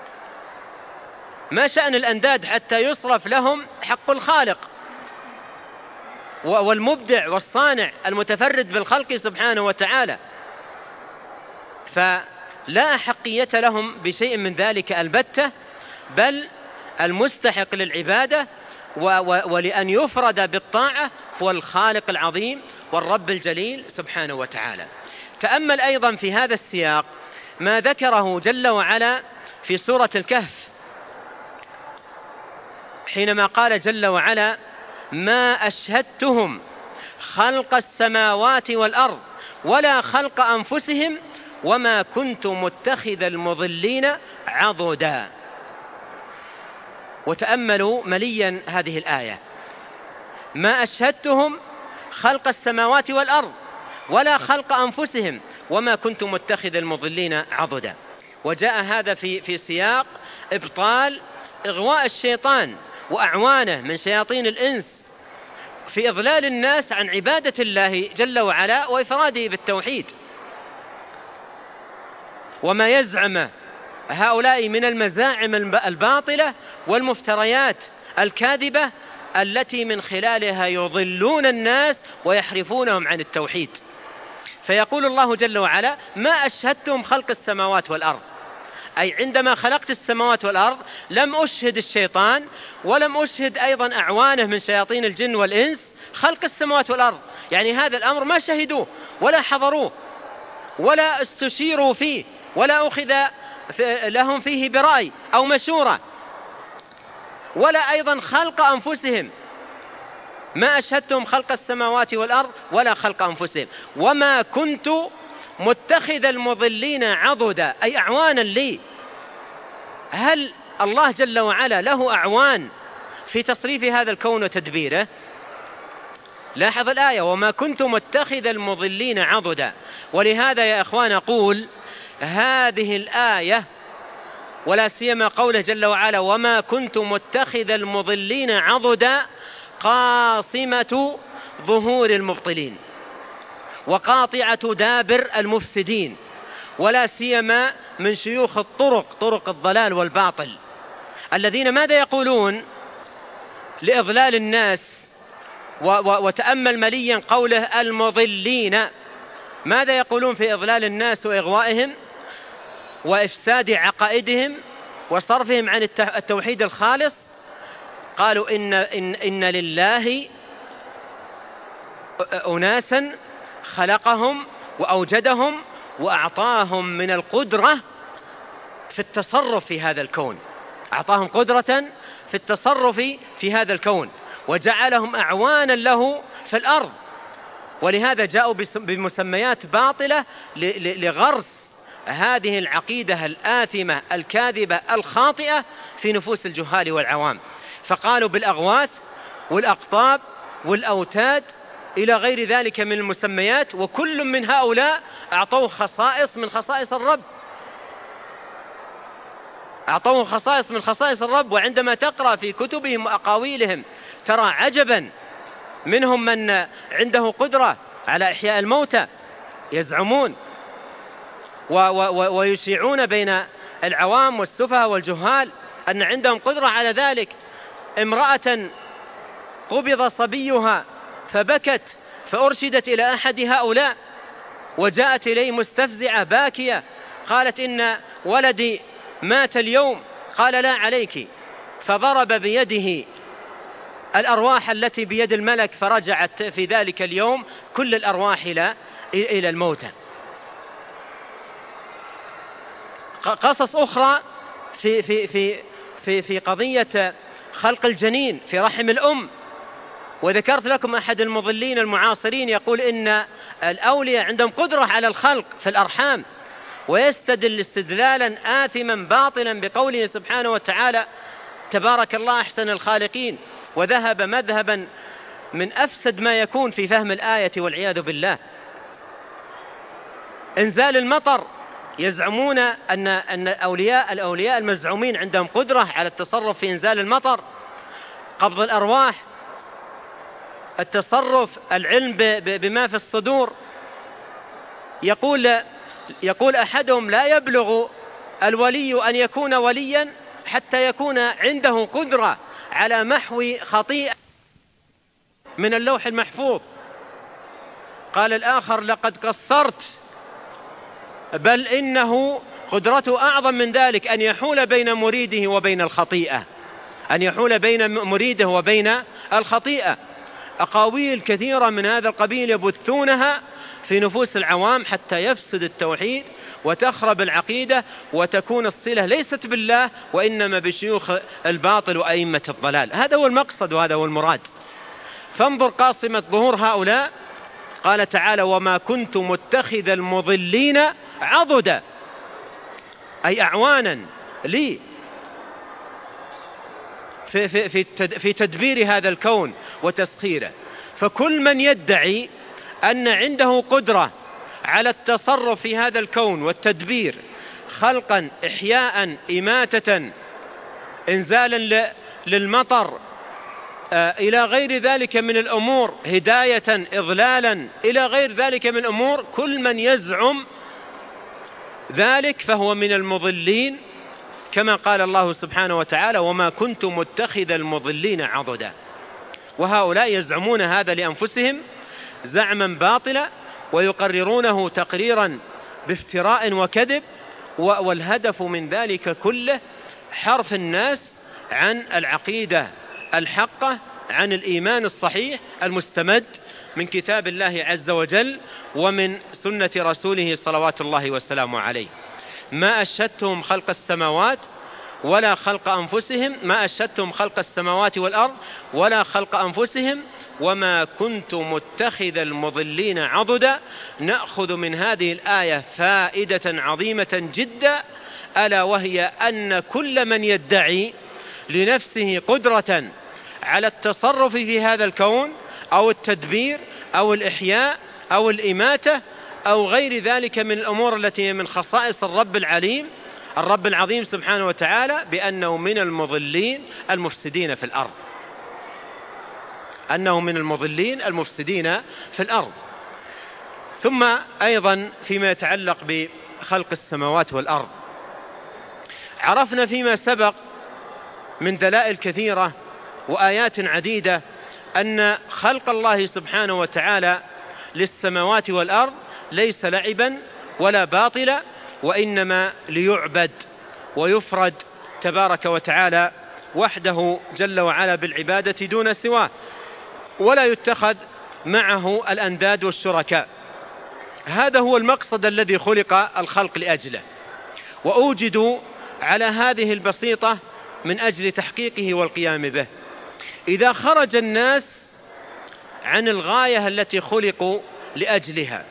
ما شأن الأنداد حتى يصرف لهم حق الخالق والمبدع والصانع المتفرد بالخلق سبحانه وتعالى؟ فلا أحقية لهم بشيء من ذلك البتة، بل المستحق للعبادة ولأن يفرد بالطاعة هو الخالق العظيم والرب الجليل سبحانه وتعالى. تأمل أيضا في هذا السياق ما ذكره جل وعلا في سورة الكهف، حينما قال جل وعلا ما أشهدتهم خلق السماوات والأرض ولا خلق أنفسهم وما كنت متخذ المضلين عضدا. وتأملوا مليا هذه الآية: ما أشهدتهم خلق السماوات والأرض ولا خلق أنفسهم وما كنت متخذ المضلين عضدا. وجاء هذا في سياق إبطال إغواء الشيطان وأعوانه من شياطين الإنس في إضلال الناس عن عبادة الله جل وعلا وإفراده بالتوحيد. وما يزعم هؤلاء من المزاعم الباطلة والمفتريات الكاذبة التي من خلالها يضلون الناس ويحرفونهم عن التوحيد. فيقول الله جل وعلا ما أشهدتهم خلق السماوات والأرض، أي عندما خلقت السماوات والأرض لم أشهد الشيطان ولم أشهد أيضا أعوانه من شياطين الجن والإنس خلق السماوات والأرض. يعني هذا الأمر ما شهدوه ولا حضروه ولا استشيروا فيه ولا أخذ لهم فيه برأي أو مشورة، ولا أيضا خلق أنفسهم. ما أشهدتهم خلق السماوات والأرض ولا خلق أنفسهم وما كنت متخذ المضلين عضدا، أي أعوانا لي. هل الله جل وعلا له أعوان في تصريف هذا الكون وتدبيره؟ لاحظ الآية: وما كنت متخذ المضلين عضدا. ولهذا يا إخوان أقول هذه الآية ولا سيما قوله جل وعلا وما كنت متخذ المضلين عضدا قاصمة ظهور المبطلين وقاطعة دابر المفسدين ولا سيما من شيوخ طرق الضلال والباطل، الذين ماذا يقولون لإضلال الناس؟ وتأمل مليا قوله المضلين، ماذا يقولون في إضلال الناس وإغوائهم وإفساد عقائدهم وصرفهم عن التوحيد الخالص؟ قالوا إن لله أناسا خلقهم وأوجدهم وأعطاهم من القدرة في التصرف في هذا الكون، أعطاهم قدرة في التصرف في هذا الكون وجعلهم أعوانا له في الأرض، ولهذا جاءوا بمسميات باطلة لغرس هذه العقيدة الآثمة الكاذبة الخاطئة في نفوس الجهال والعوام، فقالوا بالأغواث والأقطاب والأوتاد إلى غير ذلك من المسميات، وكل من هؤلاء أعطوه خصائص من خصائص الرب، أعطوه خصائص من خصائص الرب. وعندما تقرأ في كتبهم وأقاويلهم ترى عجبا، منهم من عنده قدرة على إحياء الموتى يزعمون ويشيعون بين العوام والسفهاء والجهال أن عندهم قدرة على ذلك. امرأة قبض صبيها فبكت فأرشدت إلى أحد هؤلاء وجاءت إليه مستفزعة باكية، قالت إن ولدي مات اليوم، قال لا عليك، فضرب بيده الأرواح التي بيد الملك فرجعت في ذلك اليوم كل الأرواح إلى الموتى. قصص أخرى في قضية خلق الجنين في رحم الأم، وذكرت لكم أحد المضلين المعاصرين يقول إن الأولياء عندهم قدرة على الخلق في الأرحام، ويستدل استدلالا آثما باطلا بقوله سبحانه وتعالى تبارك الله أحسن الخالقين، وذهب مذهبا من أفسد ما يكون في فهم الآية والعياذ بالله. إنزال المطر، يزعمون أن الأولياء المزعومين عندهم قدرة على التصرف في إنزال المطر. قبض الأرواح، التصرف، العلم بما في الصدور. يقول أحدهم لا يبلغ الولي أن يكون وليا حتى يكون عنده قدرة على محو خطيئة من اللوح المحفوظ. قال الآخر لقد قصرت، بل إنه قدرته أعظم من ذلك، أن يحول بين مريده وبين الخطيئة، أن يحول بين مريده وبين الخطيئة. أقاويل كثيرة من هذا القبيل يبثونها في نفوس العوام حتى يفسد التوحيد وتخرب العقيدة وتكون الصلة ليست بالله وإنما بشيوخ الباطل وأئمة الضلال. هذا هو المقصد وهذا هو المراد. فانظر قاصمة ظهور هؤلاء، قال تعالى وما كنت متخذ المضلين عضدا، أي أعوانا لي في تدبير هذا الكون وتسخيره. فكل من يدعي أن عنده قدرة على التصرف في هذا الكون والتدبير، خلقا، إحياء، إماتة، إنزالا للمطر، إلى غير ذلك من الأمور، هداية، إضلالا، إلى غير ذلك من الأمور، كل من يزعم ذلك فهو من المضلين، كما قال الله سبحانه وتعالى وما كنت متخذ المضلين عضدا. وهؤلاء يزعمون هذا لأنفسهم زعما باطلا ويقررونه تقريرا بافتراء وكذب، والهدف من ذلك كله حرف الناس عن العقيدة الحقة، عن الإيمان الصحيح المستمد من كتاب الله عز وجل ومن سنة رسوله صلوات الله وسلامه عليه. ما أشهدتهم خلق السماوات ولا خلق أنفسهم، ما أشهدتهم خلق السماوات والأرض ولا خلق أنفسهم وما كنت متخذ المضلين عضدا. نأخذ من هذه الآية فائدة عظيمة جدا، ألا وهي أن كل من يدعي لنفسه قدرة على التصرف في هذا الكون أو التدبير أو الإحياء أو الإماتة أو غير ذلك من الأمور التي من خصائص الرب العليم الرب العظيم سبحانه وتعالى، بأنه من المضلين المفسدين في الأرض، أنه من المضلين المفسدين في الأرض. ثم أيضا فيما يتعلق خلق السماوات والأرض. عرفنا فيما سبق من دلائل كثيرة وآيات عديدة أن خلق الله سبحانه وتعالى للسماوات والأرض ليس لعبا ولا باطلا، وإنما ليعبد ويفرد تبارك وتعالى وحده جل وعلا بالعبادة دون سواه، ولا يتخذ معه الأنداد والشركاء. هذا هو المقصد الذي خلق الخلق لأجله، وأوجدوا على هذه البسيطة من أجل تحقيقه والقيام به. إذا خرج الناس عن الغاية التي خلقوا لأجلها،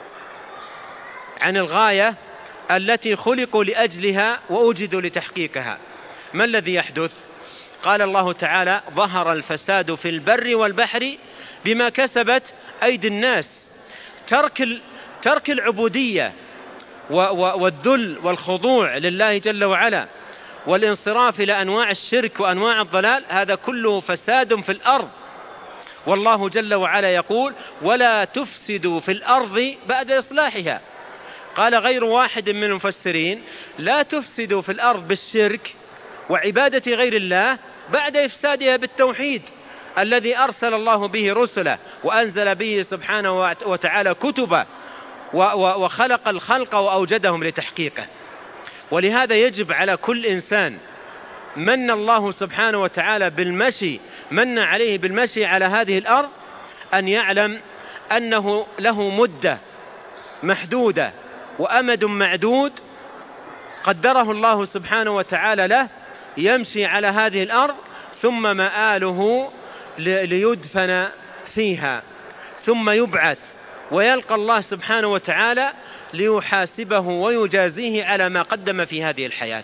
عن الغاية التي خلقوا لأجلها وأوجدوا لتحقيقها، ما الذي يحدث؟ قال الله تعالى: ظهر الفساد في البر والبحر بما كسبت أيدي الناس. ترك العبودية والذل والخضوع لله جل وعلا والانصراف إلى أنواع الشرك وأنواع الضلال، هذا كله فساد في الأرض. والله جل وعلا يقول: ولا تفسدوا في الأرض بعد إصلاحها. قال غير واحد من المفسرين: لا تفسدوا في الأرض بالشرك وعبادة غير الله بعد إفسادها بالتوحيد الذي أرسل الله به رسله وأنزل به سبحانه وتعالى كتبه وخلق الخلق وأوجدهم لتحقيقه. ولهذا يجب على كل إنسان من الله سبحانه وتعالى من عليه بالمشي على هذه الأرض أن يعلم أنه له مدة محدودة وأمد معدود قدره الله سبحانه وتعالى له يمشي على هذه الأرض، ثم مآله ليدفن فيها، ثم يبعث ويلقى الله سبحانه وتعالى ليحاسبه ويجازيه على ما قدم في هذه الحياة.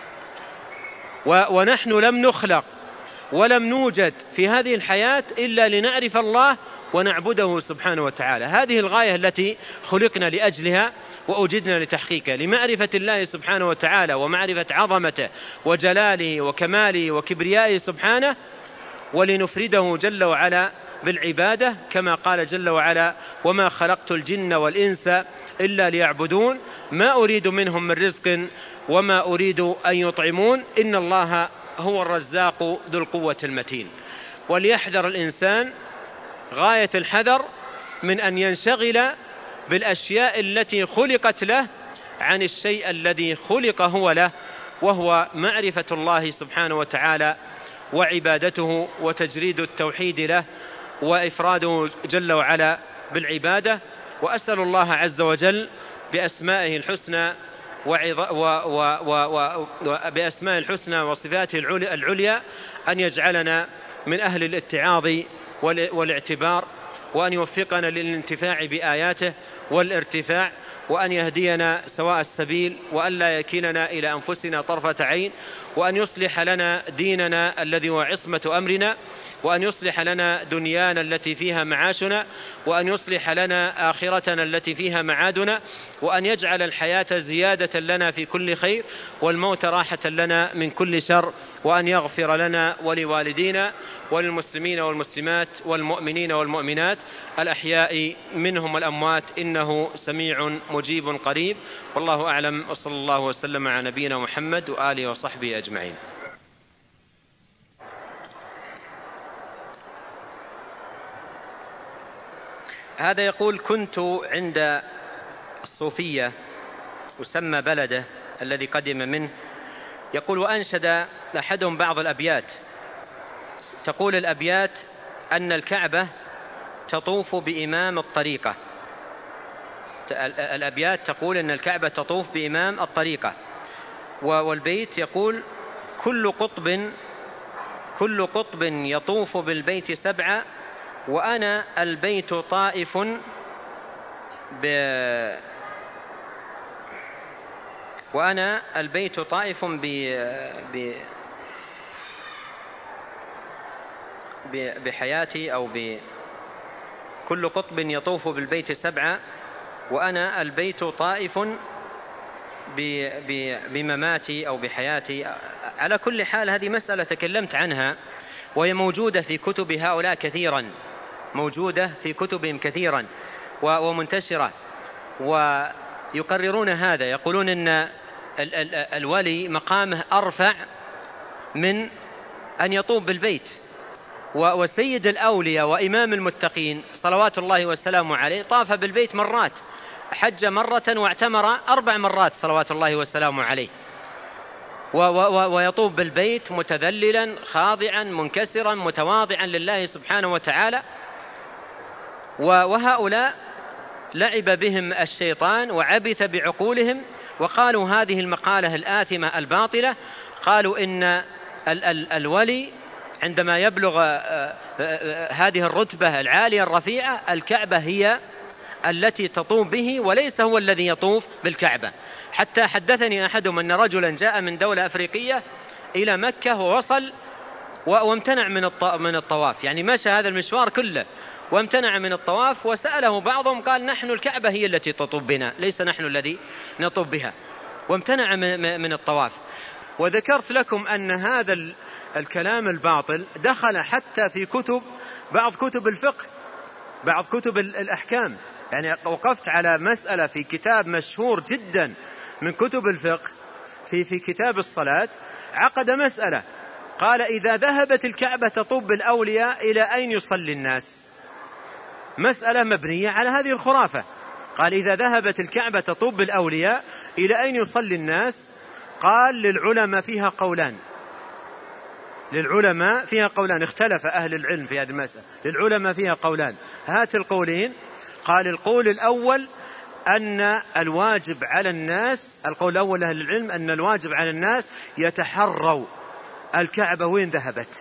ونحن لم نخلق ولم نوجد في هذه الحياة إلا لنعرف الله ونعبده سبحانه وتعالى. هذه الغاية التي خلقنا لأجلها وأوجدنا لتحقيقها، لمعرفة الله سبحانه وتعالى ومعرفة عظمته وجلاله وكماله وكبريائه سبحانه، ولنفرده جل وعلا بالعبادة كما قال جل وعلا: وما خلقت الجن والإنس إلا ليعبدون ما أريد منهم من رزق وما أريد أن يطعمون إن الله هو الرزاق ذو القوة المتين. وليحذر الإنسان غاية الحذر من أن ينشغل بالأشياء التي خلقت له عن الشيء الذي خلق هو له، وهو معرفة الله سبحانه وتعالى وعبادته وتجريد التوحيد له وإفراده جل وعلا بالعبادة. وأسأل الله عز وجل بأسمائه الحسنى وصفاته العليا أن يجعلنا من أهل الاتعاظ والاعتبار، وأن يوفقنا للانتفاع بآياته والارتفاع، وأن يهدينا سواء السبيل، وأن لا يكلنا إلى أنفسنا طرفة عين، وأن يصلح لنا ديننا الذي هو عصمة أمرنا، وأن يصلح لنا دنيانا التي فيها معاشنا، وأن يصلح لنا آخرتنا التي فيها معادنا، وأن يجعل الحياة زيادة لنا في كل خير والموت راحة لنا من كل شر، وأن يغفر لنا ولوالدينا وللمسلمين والمسلمات والمؤمنين والمؤمنات الأحياء منهم والأموات، إنه سميع مجيب قريب. والله أعلم، وصلى الله وسلم على نبينا محمد وآله وصحبه أجمعين. هذا يقول: كنت عند الصوفية يسمى بلده الذي قدم منه، يقول: وأنشد أحدهم بعض الأبيات، تقول الأبيات أن الكعبة تطوف بإمام الطريقة. الأبيات تقول أن الكعبة تطوف بإمام الطريقة، والبيت يقول: كل قطب يطوف بالبيت 7 وأنا البيت طائف وأنا البيت طائف بحياتي، أو كل قطب يطوف بالبيت 7 وأنا البيت طائف بمماتي أو بحياتي. على كل حال هذه مسألة تكلمت عنها، وهي موجودة في كتب هؤلاء كثيرا، موجودة في كتبهم كثيرا ومنتشرة. يقررون هذا، يقولون إن الولي مقامه أرفع من أن يطوف بالبيت. وسيد الأولياء وإمام المتقين صلوات الله وسلامه عليه طاف بالبيت مرات، حج مرة واعتمر 4 مرات صلوات الله وسلامه عليه، ويطوف بالبيت متذللا خاضعا منكسرا متواضعا لله سبحانه وتعالى. وهؤلاء لعب بهم الشيطان وعبث بعقولهم، وقالوا هذه المقالة الآثمة الباطلة، قالوا إن الولي عندما يبلغ هذه الرتبة العالية الرفيعة الكعبة هي التي تطوف به وليس هو الذي يطوف بالكعبة. حتى حدثني أحدهم أن رجلا جاء من دولة أفريقية إلى مكة ووصل وامتنع من الطواف، يعني مشى هذا المشوار كله وامتنع من الطواف، وسأله بعضهم قال نحن الكعبة هي التي تطوف بنا ليس نحن الذي نطوف بها، وامتنع من الطواف. وذكرت لكم أن هذا الكلام الباطل دخل حتى في بعض كتب الفقه، بعض كتب الأحكام. يعني وقفت على مسألة في كتاب مشهور جدا من كتب الفقه في كتاب الصلاة، عقد مسألة قال إذا ذهبت الكعبة تطوف بالأولياء إلى أين يصلي الناس؟ مسألة مبنية على هذه الخرافة. قال إذا ذهبت الكعبة تطوف بالأولياء إلى أين يصلي الناس؟ قال للعلماء فيها قولان، للعلماء فيها قولان، اختلف أهل العلم في هذه المسألة، للعلماء فيها قولان، هات القولين. قال القول الأول أن الواجب على الناس، القول الأول أهل العلم أن الواجب على الناس يتحروا الكعبة وين ذهبت،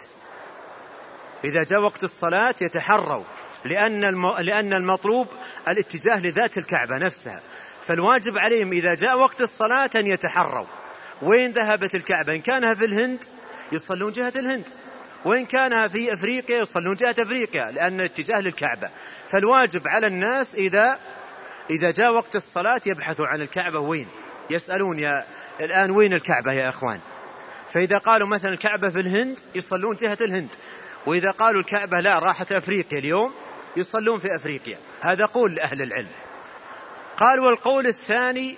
إذا جاء وقت الصلاة يتحروا، لأن المطلوب الاتجاه لذات الكعبة نفسها، فالواجب عليهم إذا جاء وقت الصلاة أن يتحروا وين ذهبت الكعبة. إن كانها في الهند يصلون جهة الهند، وإن كانها في أفريقيا يصلون جهة أفريقيا، لأن الاتجاه للكعبة. فالواجب على الناس إذا جاء وقت الصلاة يبحثوا عن الكعبة وين، يسألون الآن وين الكعبة يا أخوان. فإذا قالوا مثلا الكعبة في الهند يصلون جهة الهند، وإذا قالوا الكعبة لا راحت أفريقيا اليوم يصلون في أفريقيا. هذا قول لأهل العلم. قال والقول الثاني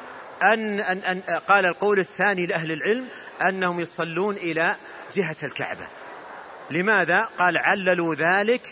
قال القول الثاني لأهل العلم أنهم يصلون إلى جهة الكعبة. لماذا؟ قال عللوا ذلك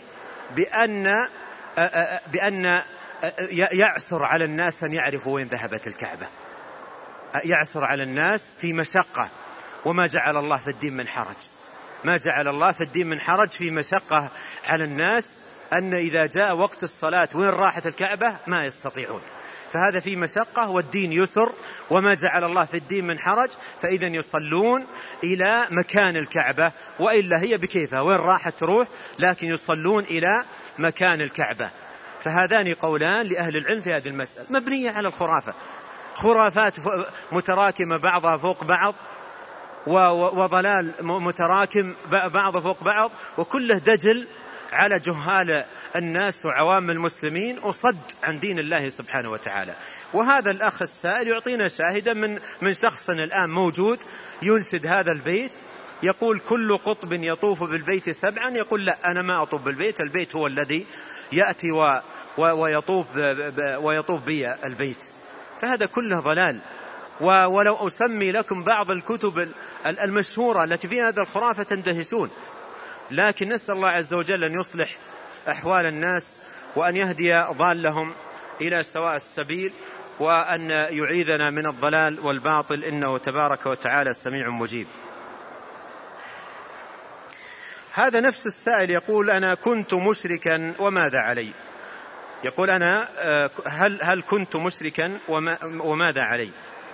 بأن يعسر على الناس أن يعرفوا وين ذهبت الكعبة، يعسر على الناس في مشقة، وما جعل الله في الدين من حرج، ما جعل الله في الدين من حرج، في مشقة على الناس أن إذا جاء وقت الصلاة وين راحت الكعبة ما يستطيعون، فهذا في مشقة، والدين يسر وما جعل الله في الدين من حرج، فإذا يصلون إلى مكان الكعبة، وإلا هي بكيفها وين راحت تروح، لكن يصلون إلى مكان الكعبة. فهذان قولان لأهل العلم في هذه المسألة مبنية على الخرافة، خرافات متراكمة بعضها فوق بعض، وضلال متراكم بعض فوق بعض، وكله دجل على جهال الناس وعوام المسلمين وصد عن دين الله سبحانه وتعالى. وهذا الأخ السائل يعطينا شاهدا من شخص الآن موجود ينسد هذا البيت، يقول كل قطب يطوف بالبيت 7، يقول لا أنا ما أطوف بالبيت، البيت هو الذي يأتي ويطوف بي البيت. فهذا كله ضلال. ولو أسمي لكم بعض الكتب المشهورة التي فيها هذا الخرافة تندهشون، لكن نسأل الله عز وجل أن يصلح أحوال الناس وأن يهدي ضالهم إلى سواء السبيل، وأن يعيذنا من الضلال والباطل، إنه تبارك وتعالى سميع مجيب. هذا نفس السائل يقول أنا كنت مشركا وماذا علي؟ يقول أنا هل كنت مشركا وماذا علي؟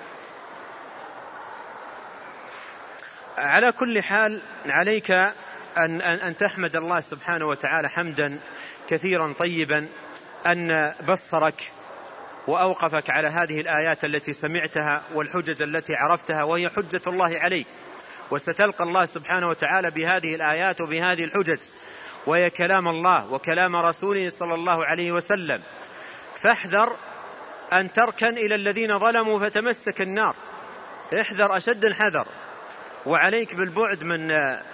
على كل حال عليك أن تحمد الله سبحانه وتعالى حمدا كثيرا طيبا أن بصرك وأوقفك على هذه الآيات التي سمعتها والحجج التي عرفتها، وهي حجة الله عليك، وستلقى الله سبحانه وتعالى بهذه الآيات وبهذه الحجج، وهي كلام الله وكلام رسوله صلى الله عليه وسلم. فاحذر أن تركن إلى الذين ظلموا فتمسك النار، احذر أشد الحذر، وعليك بالبعد من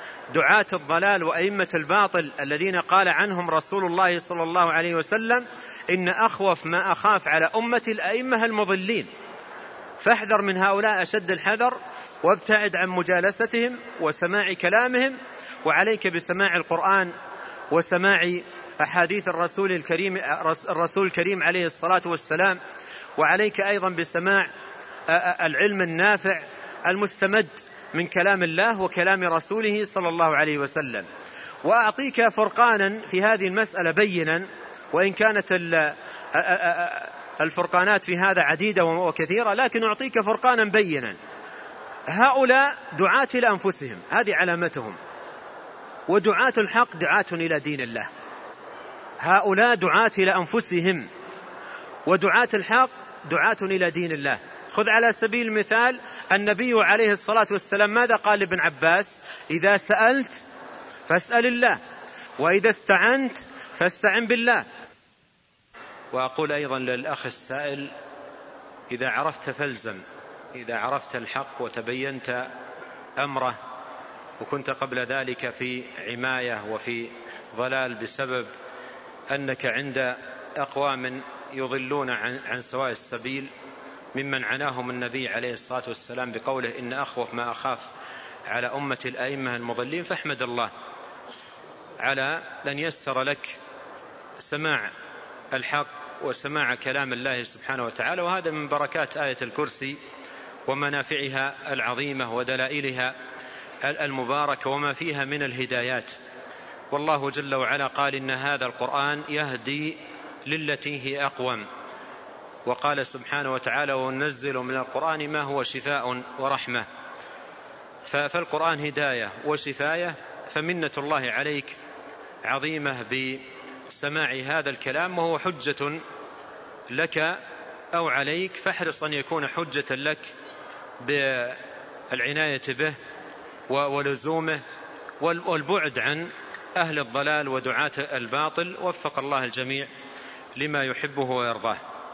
دعاة الضلال وأئمة الباطل الذين قال عنهم رسول الله صلى الله عليه وسلم إن أخوف ما أخاف على أمتي الأئمة المضلين، فاحذر من هؤلاء أشد الحذر، وابتعد عن مجالستهم وسماع كلامهم، وعليك بسماع القرآن وسماع أحاديث الرسول الكريم عليه الصلاة والسلام، وعليك أيضا بسماع العلم النافع المستمد من كلام الله وكلام رسوله صلى الله عليه وسلم. وأعطيك فرقانا في هذه المسألة بينا، وإن كانت الفرقانات في هذا عديدة وكثيرة، لكن أعطيك فرقانا بينا. هؤلاء دعاة إلى أنفسهم، هذه علامتهم، ودعاة الحق دعاة إلى دين الله. هؤلاء دعاة إلى أنفسهم، ودعاة الحق دعاة إلى دين الله. خذ على سبيل المثال النبي عليه الصلاة والسلام ماذا قال لابن عباس؟ إذا سألت فاسأل الله، وإذا استعنت فاستعن بالله. وأقول أيضا للأخ السائل: إذا عرفت فالزم، إذا عرفت الحق وتبينت أمره، وكنت قبل ذلك في عماية وفي ضلال بسبب أنك عند أقوام يضلون عن سواء السبيل، ممن عناهم النبي عليه الصلاة والسلام بقوله: إن أخوف ما أخاف على أمة الأئمة المضلين، فاحمد الله على أن يسر لك سماع الحق وسماع كلام الله سبحانه وتعالى. وهذا من بركات آية الكرسي ومنافعها العظيمة ودلائلها المباركة وما فيها من الهدايات. والله جل وعلا قال: إن هذا القرآن يهدي للتي هي أقوم. وقال سبحانه وتعالى: وننزل من القرآن ما هو شفاء ورحمة. فالقرآن هداية وشفاية، فمنة الله عليك عظيمة بسماع هذا الكلام، وهو حجة لك أو عليك، فاحرص أن يكون حجة لك بالعناية به ولزومه والبعد عن أهل الضلال ودعاة الباطل. وفق الله الجميع لما يحبه ويرضاه.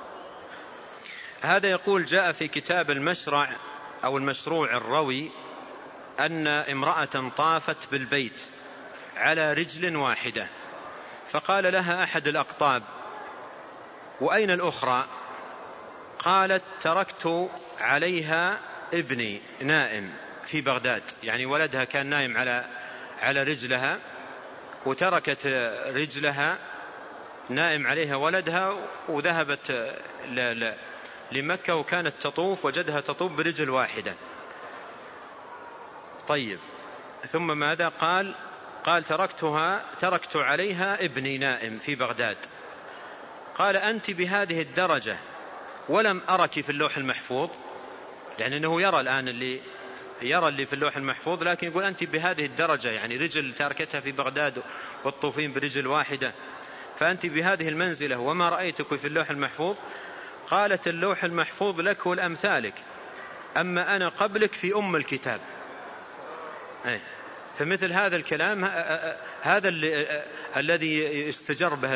هذا يقول: جاء في كتاب المشرع أو المشروع الروي أن امرأة طافت بالبيت على رجل واحدة، فقال لها أحد الأقطاب: وأين الأخرى؟ قالت: تركت عليها ابني نائم في بغداد، يعني ولدها كان نائم على رجلها، وتركت رجلها نائم عليها ولدها، وذهبت لمكة، وكانت تطوف، وجدها تطوف برجل واحدة. طيب، ثم ماذا قال؟ قال: تركت عليها ابني نائم في بغداد. قال: أنت بهذه الدرجة ولم أرك في اللوح المحفوظ، لأنه يرى الآن اللي في اللوح المحفوظ، لكن يقول: أنت بهذه الدرجة، يعني رجل تركتها في بغداد والطوفين برجل واحدة، فأنت بهذه المنزلة وما رأيتك في اللوح المحفوظ. قالت: اللوح المحفوظ لك والأمثالك، أما أنا قبلك في أم الكتاب. فمثل هذا الكلام هذا الذي يستجر به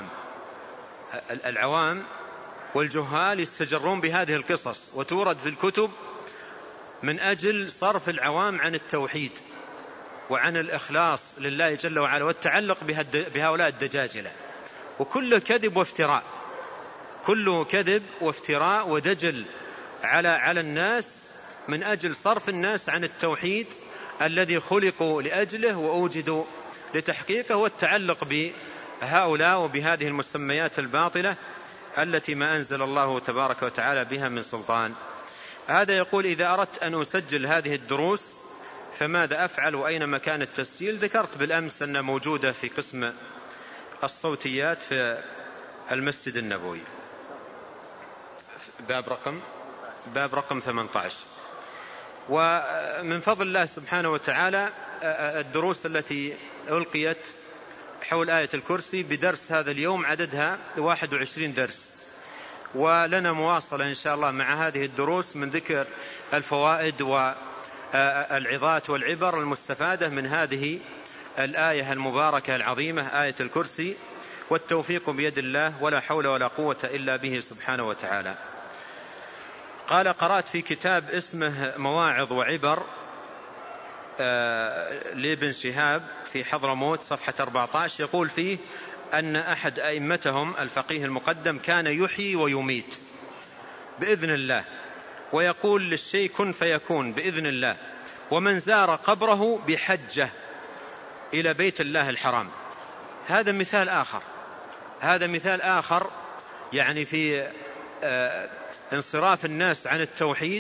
العوام والجهال، يستجرون بهذه القصص، وتورد في الكتب من أجل صرف العوام عن التوحيد وعن الإخلاص لله جل وعلا والتعلق بهؤلاء الدجاجلة. وكل كذب وافتراء، كله كذب وافتراء ودجل على الناس من أجل صرف الناس عن التوحيد الذي خلقوا لأجله وأوجدوا لتحقيقه، والتعلق بهؤلاء وبهذه المسميات الباطلة التي ما أنزل الله تبارك وتعالى بها من سلطان. هذا يقول: إذا أردت أن أسجل هذه الدروس فماذا أفعل وأين مكان التسجيل؟ ذكرت بالأمس أنها موجودة في قسم الصوتيات في المسجد النبوي، باب رقم 18. ومن فضل الله سبحانه وتعالى الدروس التي ألقيت حول آية الكرسي بدرس هذا اليوم عددها 21 درس، ولنا مواصلة إن شاء الله مع هذه الدروس من ذكر الفوائد والعظات والعبر المستفادة من هذه الآية المباركة العظيمة آية الكرسي. والتوفيق بيد الله، ولا حول ولا قوة إلا به سبحانه وتعالى. قال: قرأت في كتاب اسمه مواعظ وعبر لابن شهاب في حضرموت صفحة 14، يقول فيه: أن أحد أئمتهم الفقيه المقدم كان يحيي ويميت بإذن الله، ويقول للشيء كن فيكون بإذن الله، ومن زار قبره بحجة إلى بيت الله الحرام. هذا مثال آخر يعني في انصراف الناس عن التوحيد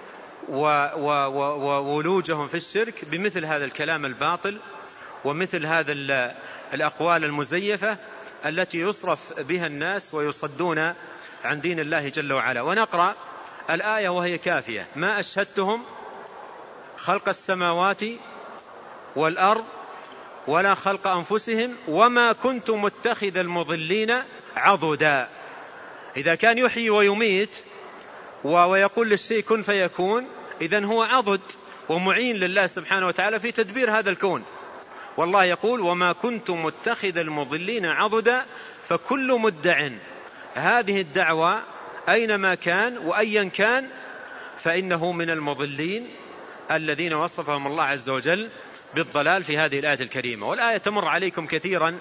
وولوجهم في الشرك بمثل هذا الكلام الباطل ومثل هذا الأقوال المزيفة التي يصرف بها الناس ويصدون عن دين الله جل وعلا. ونقرأ الآية وهي كافية: ما أشهدتهم خلق السماوات والأرض ولا خلق أنفسهم وما كنت متخذ المضلين عضدا. إذا كان يحيي ويميت ويقول للشيء كن فيكون، إذن هو عضد ومعين لله سبحانه وتعالى في تدبير هذا الكون. والله يقول: وما كنت متخذ المضلين عضدا. فكل مدع هذه الدعوة أينما كان وأيا كان فإنه من المضلين الذين وصفهم الله عز وجل بالضلال في هذه الآية الكريمة. والآية تمر عليكم كثيرا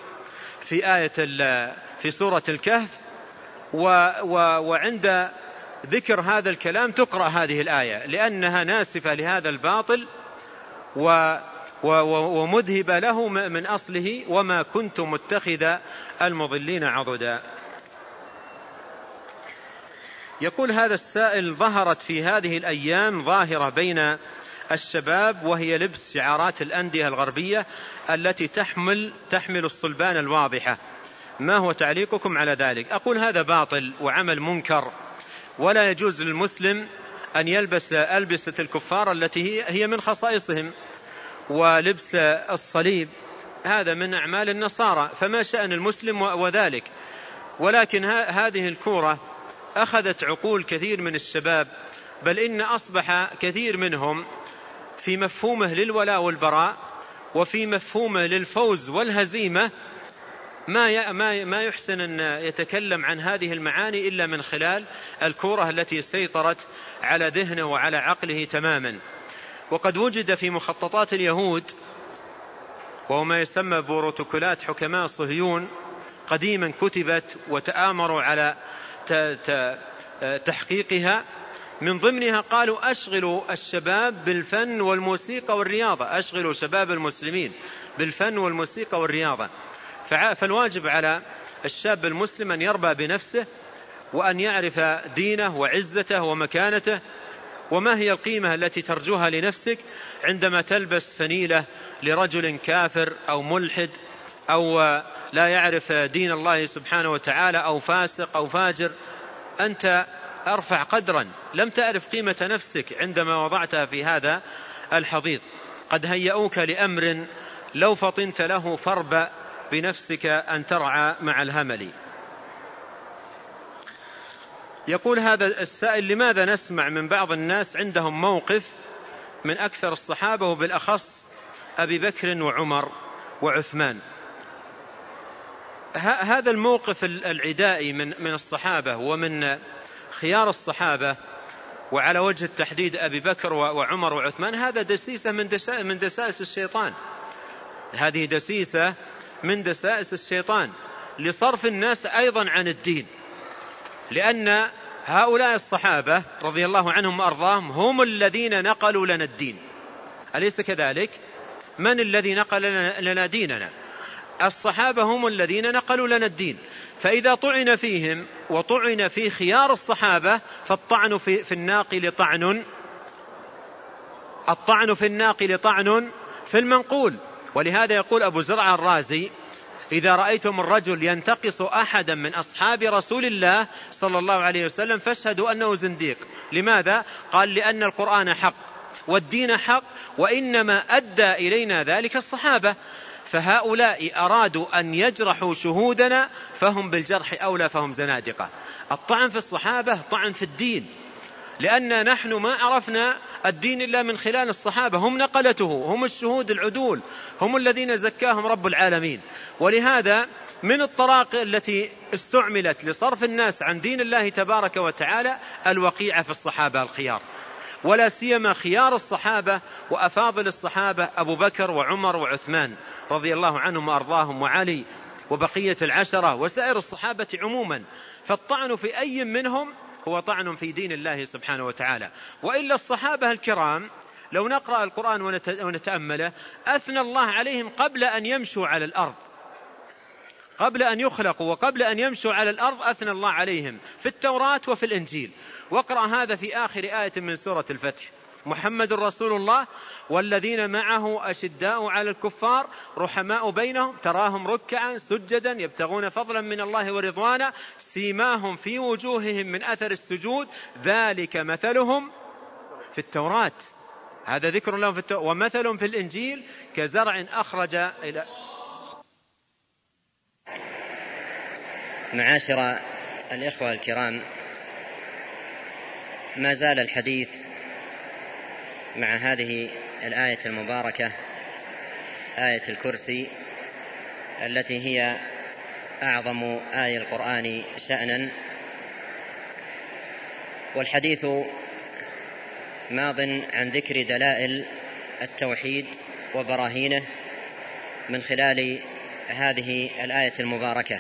في سورة الكهف، وعند ذكر هذا الكلام تقرأ هذه الآية لأنها ناسفة لهذا الباطل ومذهبة له من أصله: وما كنت متخذ المضلين عضدا. يقول هذا السائل: ظهرت في هذه الأيام ظاهرة بين الشباب وهي لبس شعارات الأندية الغربية التي تحمل الصلبان الواضحة، ما هو تعليقكم على ذلك؟ أقول هذا باطل وعمل منكر، ولا يجوز للمسلم أن يلبس ألبسة الكفار التي هي من خصائصهم، ولبس الصليب هذا من أعمال النصارى، فما شأن المسلم وذلك؟ ولكن هذه الكورة أخذت عقول كثير من الشباب، بل إن أصبح كثير منهم في مفهومه للولاء والبراء وفي مفهومه للفوز والهزيمة ما يحسن أن يتكلم عن هذه المعاني إلا من خلال الكورة التي سيطرت على ذهنه وعلى عقله تماما. وقد وجد في مخططات اليهود، وهو ما يسمى بروتوكولات حكماء الصهيون، قديما كتبت وتآمروا على تحقيقها. من ضمنها قالوا: أشغلوا الشباب بالفن والموسيقى والرياضة، أشغلوا شباب المسلمين بالفن والموسيقى والرياضة. فالواجب على الشاب المسلم أن يربى بنفسه وأن يعرف دينه وعزته ومكانته، وما هي القيمة التي ترجوها لنفسك عندما تلبس فنيلة لرجل كافر أو ملحد أو لا يعرف دين الله سبحانه وتعالى أو فاسق أو فاجر. أنت أرفع قدرا، لم تعرف قيمة نفسك عندما وضعتها في هذا الحضيض. قد هيئوك لأمر لو فطنت له فاربأ بنفسك أن ترعى مع الهمل. يقول هذا السائل: لماذا نسمع من بعض الناس عندهم موقف من أكثر الصحابة وبالأخص أبي بكر وعمر وعثمان؟ هذا الموقف العدائي من الصحابة ومن خيار الصحابة، وعلى وجه التحديد أبي بكر وعمر وعثمان، هذا دسيسة من دسائس الشيطان. هذه دسيسة من دسائس الشيطان لصرف الناس أيضا عن الدين، لأن هؤلاء الصحابة رضي الله عنهم وأرضاهم هم الذين نقلوا لنا الدين، أليس كذلك؟ من الذي نقل لنا ديننا؟ الصحابة هم الذين نقلوا لنا الدين. فإذا طعن فيهم وطعن في خيار الصحابة فالطعن في الناقل طعن، الطعن في الناقل طعن في المنقول. ولهذا يقول أبو زرع الرازي: إذا رأيتم الرجل ينتقص أحدا من أصحاب رسول الله صلى الله عليه وسلم فاشهدوا أنه زنديق. لماذا؟ قال: لأن القرآن حق والدين حق، وإنما أدى إلينا ذلك الصحابة، فهؤلاء أرادوا أن يجرحوا شهودنا فهم بالجرح أولى، فهم زنادقة. الطعن في الصحابة طعن في الدين، لأن نحن ما عرفنا الدين إلا من خلال الصحابة، هم نقلته، هم الشهود العدول، هم الذين زكاهم رب العالمين. ولهذا من الطرائق التي استعملت لصرف الناس عن دين الله تبارك وتعالى الوقيعة في الصحابة الخيار، ولا سيما خيار الصحابة وأفاضل الصحابة أبو بكر وعمر وعثمان رضي الله عنهم وأرضاهم، وعلي وبقية العشرة وسائر الصحابة عموما، فالطعن في أي منهم هو طعن في دين الله سبحانه وتعالى. وإلا الصحابة الكرام لو نقرأ القرآن ونتأمله أثنى الله عليهم قبل أن يمشوا على الأرض، قبل أن يخلقوا وقبل أن يمشوا على الأرض أثنى الله عليهم في التوراة وفي الإنجيل. واقرأ هذا في آخر آية من سورة الفتح: محمد رسول الله والذين معه أشداء على الكفار رحماء بينهم تراهم ركعا سجدا يبتغون فضلا من الله ورضوانا سيماهم في وجوههم من أثر السجود ذلك مثلهم في التوراة، هذا ذكر لهم في التوراة، ومثل في الإنجيل كزرع أخرج إلى. معاشر الإخوة الكرام، ما زال الحديث مع هذه الآية المباركة، آية الكرسي، التي هي أعظم آية القرآن شأنا، والحديث ماض عن ذكر دلائل التوحيد وبراهينه من خلال هذه الآية المباركة.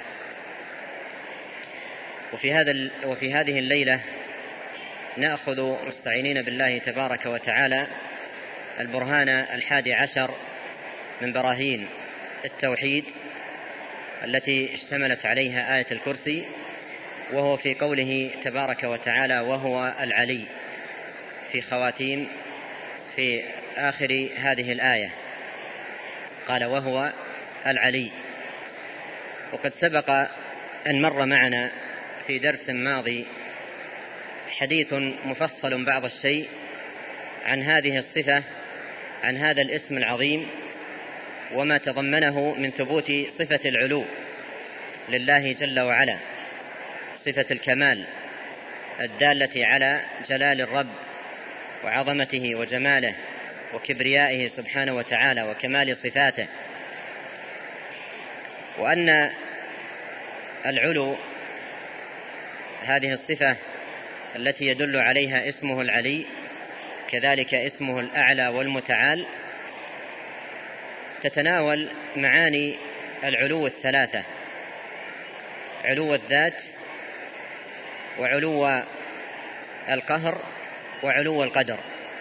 وفي هذه الليلة نأخذ مستعينين بالله تبارك وتعالى البرهان 11 من براهين التوحيد التي اشتملت عليها آية الكرسي، وهو في قوله تبارك وتعالى: وهو العلي، في خواتيم في آخر هذه الآية قال: وهو العلي. وقد سبق أن مر معنا في درس ماضي حديث مفصل بعض الشيء عن هذه الصفة، عن هذا الاسم العظيم، وما تضمنه من ثبوت صفة العلو لله جل وعلا، صفة الكمال الدالة على جلال الرب وعظمته وجماله وكبريائه سبحانه وتعالى وكمال صفاته، وأن العلو هذه الصفة التي يدل عليها اسمه العلي، كذلك اسمه الأعلى والمتعال، تتناول معاني العلو الثلاثة: علو الذات، وعلو القهر، وعلو القدر.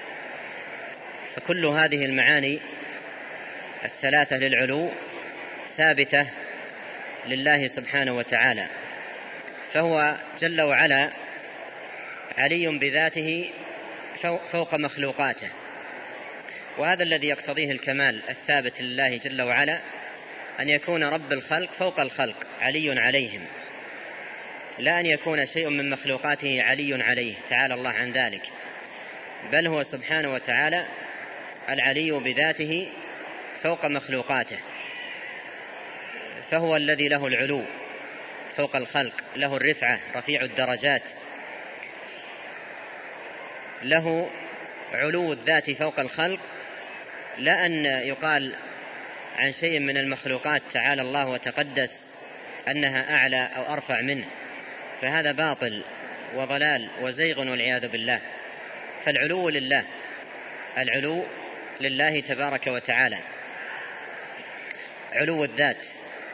فكل هذه المعاني الثلاثة للعلو ثابتة لله سبحانه وتعالى، فهو جل وعلا علي بذاته فوق مخلوقاته، وهذا الذي يقتضيه الكمال الثابت لله جل وعلا، أن يكون رب الخلق فوق الخلق علي عليهم، لا أن يكون شيء من مخلوقاته علي عليه، تعالى الله عن ذلك، بل هو سبحانه وتعالى العلي بذاته فوق مخلوقاته، فهو الذي له العلو فوق الخلق، له الرفعة، رفيع الدرجات، له علو الذات فوق الخلق، لا أن يقال عن شيء من المخلوقات تعالى الله وتقدس أنها أعلى أو أرفع منه، فهذا باطل وضلال وزيغ والعياذ بالله. فالعلو لله، العلو لله تبارك وتعالى، علو الذات.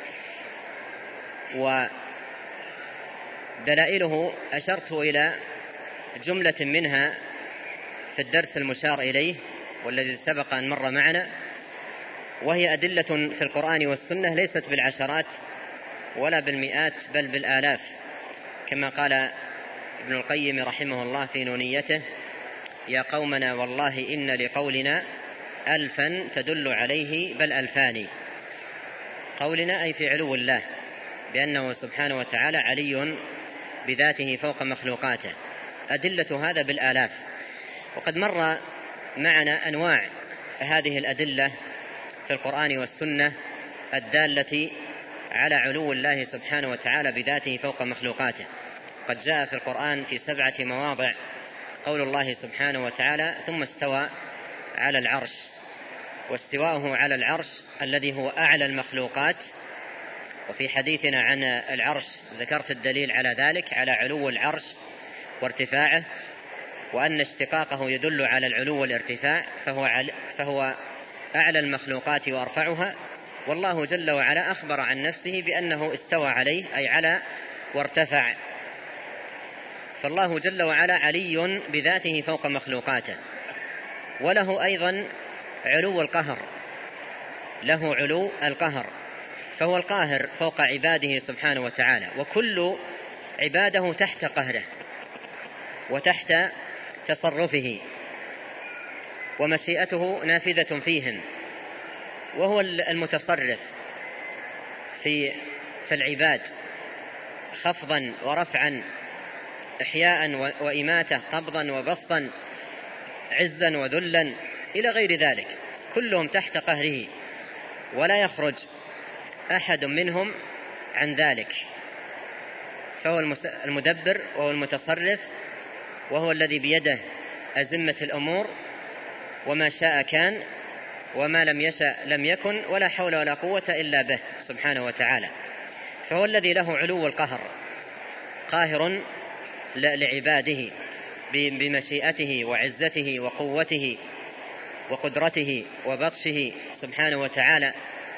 ودلائله أشرت إلى جملة منها في الدرس المشار إليه والذي سبق أن مر معنا، وهي أدلة في القرآن والسنة ليست بالعشرات ولا بالمئات بل بالآلاف، كما قال ابن القيم رحمه الله في نونيته: يا قومنا والله إن لقولنا ألفا تدل عليه بل ألفان. قولنا أي في علو الله، بأنه سبحانه وتعالى علي بذاته فوق مخلوقاته، أدلة هذا بالآلاف. وقد مر معنا أنواع هذه الأدلة في القرآن والسنة الدالة على علو الله سبحانه وتعالى بذاته فوق مخلوقاته. قد جاء في القرآن في 7 مواضع قول الله سبحانه وتعالى: ثم استوى على العرش. واستواءه على العرش الذي هو أعلى المخلوقات. وفي حديثنا عن العرش ذكرت الدليل على ذلك، على علو العرش وارتفاعه، وأن اشتقاقه يدل على العلو والارتفاع، فهو أعلى المخلوقات وأرفعها. والله جل وعلا أخبر عن نفسه بأنه استوى عليه، أي على وارتفع. فالله جل وعلا علي بذاته فوق مخلوقاته، وله أيضا علو القهر، له علو القهر، فهو القاهر فوق عباده سبحانه وتعالى، وكل عباده تحت قهره وتحت تصرفه، ومشيئته نافذة فيهم، وهو المتصرف في العباد خفضا ورفعا، إحياء وإماتة، قبضا وبسطا، عزا وذلا إلى غير ذلك، كلهم تحت قهره ولا يخرج أحد منهم عن ذلك. فهو المدبر وهو المتصرف، وهو الذي بيده أزمة الأمور، وما شاء كان وما لم يشأ لم يكن، ولا حول ولا قوة إلا به سبحانه وتعالى. فهو الذي له علو القهر، قاهر لعباده بمشيئته وعزته وقوته وقدرته وبطشه سبحانه وتعالى.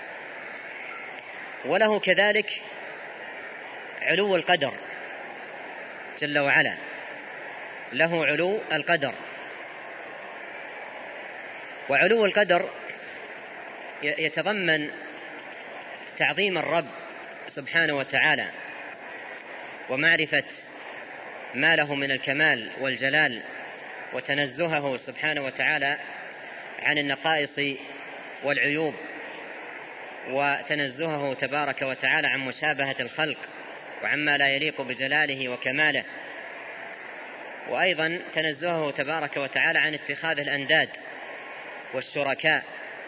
وله كذلك علو القدر جل وعلا، له علو القدر. وعلو القدر يتضمن تعظيم الرب سبحانه وتعالى، ومعرفة ما له من الكمال والجلال، وتنزهه سبحانه وتعالى عن النقائص والعيوب، وتنزهه تبارك وتعالى عن مشابهة الخلق وعما لا يليق بجلاله وكماله، وأيضا تنزهه تبارك وتعالى عن اتخاذ الأنداد والشركاء،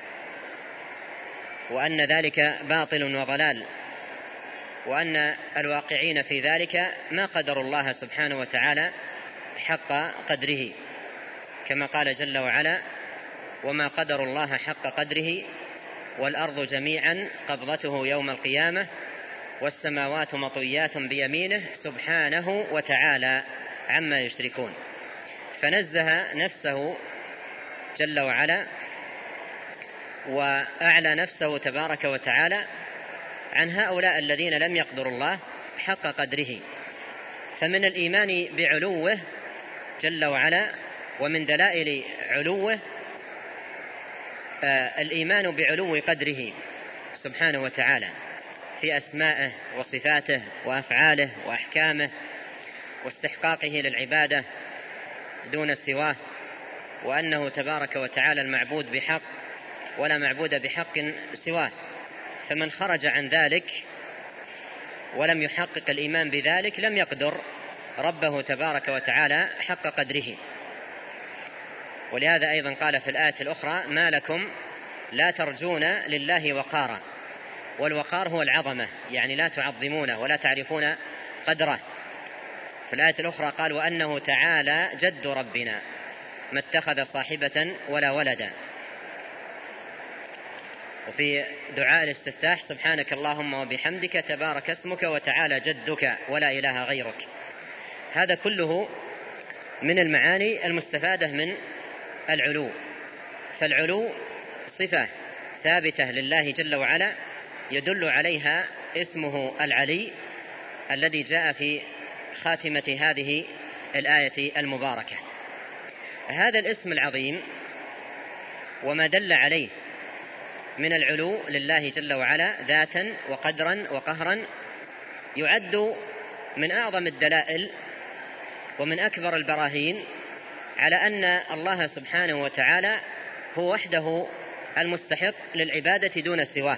وأن ذلك باطل وضلال، وأن الواقعين في ذلك ما قدروا الله سبحانه وتعالى حق قدره، كما قال جل وعلا: وما قدروا الله حق قدره والأرض جميعا قبضته يوم القيامة والسماوات مطويات بيمينه سبحانه وتعالى عما يشركون. فنزه نفسه جل وعلا وأعلى نفسه تبارك وتعالى عن هؤلاء الذين لم يقدروا الله حق قدره. فمن الإيمان بعلوه جل وعلا ومن دلائل علوه الإيمان بعلو قدره سبحانه وتعالى في أسمائه وصفاته وأفعاله وأحكامه، واستحقاقه للعبادة دون سواه، وأنه تبارك وتعالى المعبود بحق ولا معبود بحق سواه. فمن خرج عن ذلك ولم يحقق الإيمان بذلك لم يقدر ربه تبارك وتعالى حق قدره. ولهذا أيضا قال في الآية الأخرى: ما لكم لا ترجون لله وقارا. والوقار هو العظمة، يعني لا تعظمونه ولا تعرفون قدره. في الآية الأخرى قال: وأنه تعالى جد ربنا ما اتخذ صاحبة ولا ولدا. وفي دعاء الاستفتاح: سبحانك اللهم وبحمدك تبارك اسمك وتعالى جدك ولا إله غيرك. هذا كله من المعاني المستفادة من العلو. فالعلو صفة ثابتة لله جل وعلا يدل عليها اسمه العلي الذي جاء في خاتمة هذه الآية المباركة. هذا الاسم العظيم وما دل عليه من العلو لله جل وعلا ذاتا وقدرا وقهرا يعد من أعظم الدلائل ومن أكبر البراهين على أن الله سبحانه وتعالى هو وحده المستحق للعبادة دون سواه.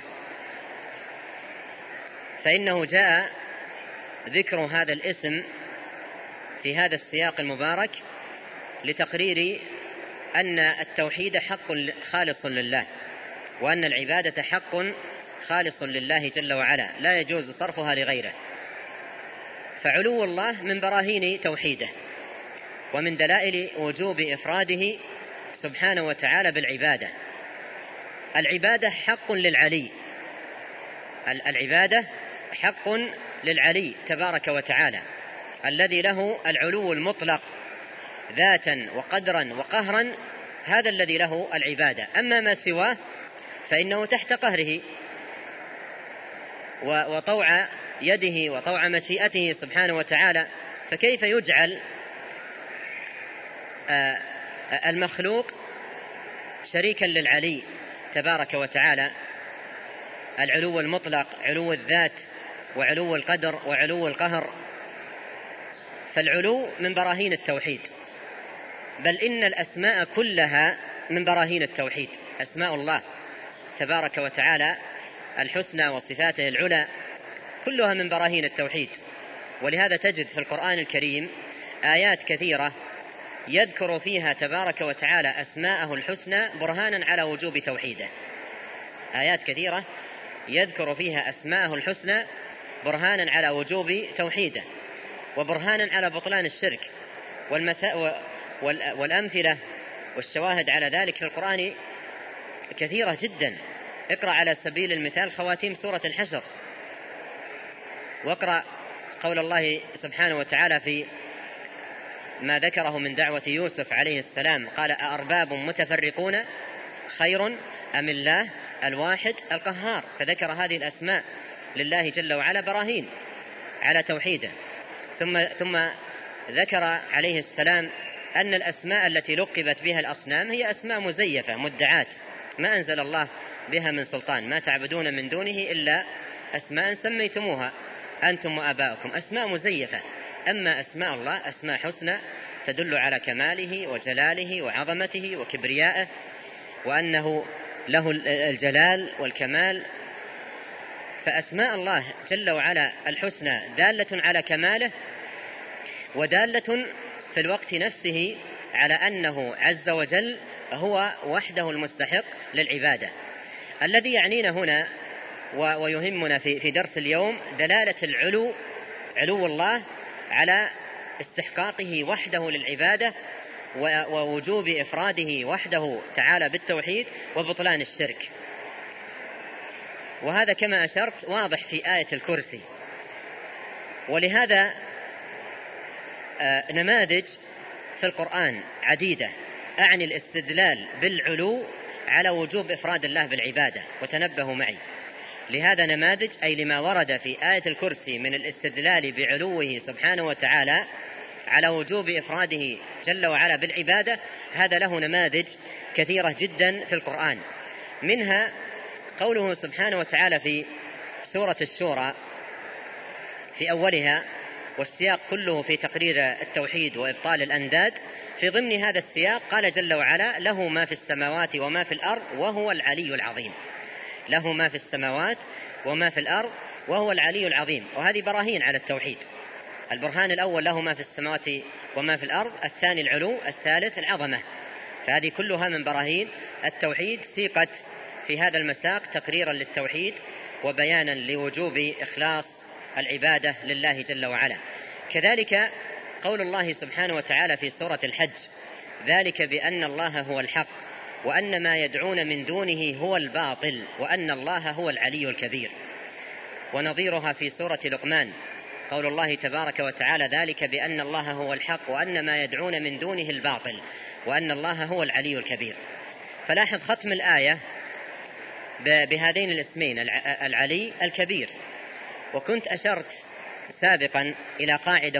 فإنه جاء ذكر هذا الاسم في هذا السياق المبارك لتقرير أن التوحيد حق خالص لله، وأن العبادة حق خالص لله جل وعلا لا يجوز صرفها لغيره. فعلو الله من براهين توحيده ومن دلائل وجوب إفراده سبحانه وتعالى بالعبادة. العبادة حق للعلي، العبادة حق للعلي تبارك وتعالى الذي له العلو المطلق ذاتا وقدرا وقهرا، هذا الذي له العبادة. أما ما سواه فإنه تحت قهره وطوع يده وطوع مشيئته سبحانه وتعالى، فكيف يجعل المخلوق شريكا للعلي تبارك وتعالى؟ العلو المطلق، علو الذات وعلو القدر وعلو القهر. فالعلو من براهين التوحيد، بل إن الأسماء كلها من براهين التوحيد. أسماء الله تبارك وتعالى الحسنى وصفاته العلى كلها من براهين التوحيد. ولهذا تجد في القرآن الكريم آيات كثيرة يذكر فيها تبارك وتعالى أسماءه الحسنى برهانا على وجوب توحيده. آيات كثيرة يذكر فيها أسماءه الحسنى برهانا على وجوب توحيده وبرهانا على بطلان الشرك. والأمثلة والشواهد على ذلك في القرآن كثيرة جدا. اقرأ على سبيل المثال خواتيم سورة الحشر، واقرأ قول الله سبحانه وتعالى في ما ذكره من دعوة يوسف عليه السلام، قال: أأرباب متفرقون خير أم الله الواحد القهار. فذكر هذه الأسماء لله جل وعلا براهين على توحيده. ثم ذكر عليه السلام أن الأسماء التي لقبت بها الأصنام هي أسماء مزيفة مدعاة ما أنزل الله بها من سلطان، ما تعبدون من دونه إلا أسماء سميتموها أنتم وآباؤكم، أسماء مزيفة. أما أسماء الله أسماء حسنى تدل على كماله وجلاله وعظمته وكبريائه، وأنه له الجلال والكمال. فأسماء الله جل وعلا الحسنى دالة على كماله، ودالة في الوقت نفسه على أنه عز وجل هو وحده المستحق للعبادة. الذي يعنينا هنا ويهمنا في درس اليوم دلالة علو الله على استحقاقه وحده للعبادة ووجوب إفراده وحده تعالى بالتوحيد وبطلان الشرك. وهذا كما أشرت واضح في آية الكرسي. ولهذا نماذج في القرآن عديدة أعني الاستدلال بالعلو على وجوب إفراد الله بالعبادة، وتنبهوا معي. لهذا نماذج أي لما ورد في آية الكرسي من الاستدلال بعلوه سبحانه وتعالى على وجوب إفراده جل وعلا بالعبادة، هذا له نماذج كثيرة جدا في القرآن. منها قوله سبحانه وتعالى في سورة الشورى في أولها، والسياق كله في تقرير التوحيد وإبطال الأنداد. في ضمن هذا السياق قال جل وعلا: له ما في السماوات وما في الأرض وهو العلي العظيم. له ما في السماوات وما في الأرض وهو العلي العظيم. وهذه براهين على التوحيد. البرهان الأول له ما في السماوات وما في الأرض، الثاني العلو، الثالث العظمة. فهذه كلها من براهين التوحيد، سيقت في هذا المساق تقريرا للتوحيد وبيانا لوجوب إخلاص العبادة لله جل وعلا. كذلك قول الله سبحانه وتعالى في سورة الحج: ذلك بأن الله هو الحق وأن ما يدعون من دونه هو الباطل وأن الله هو العلي الكبير. ونظيرها في سورة لقمان قول الله تبارك وتعالى: ذلك بأن الله هو الحق وأن ما يدعون من دونه الباطل وأن الله هو العلي الكبير. فلاحظ ختم الآية بهذين الاسمين العلي الكبير. وكنت أشرت سابقا إلى قاعدة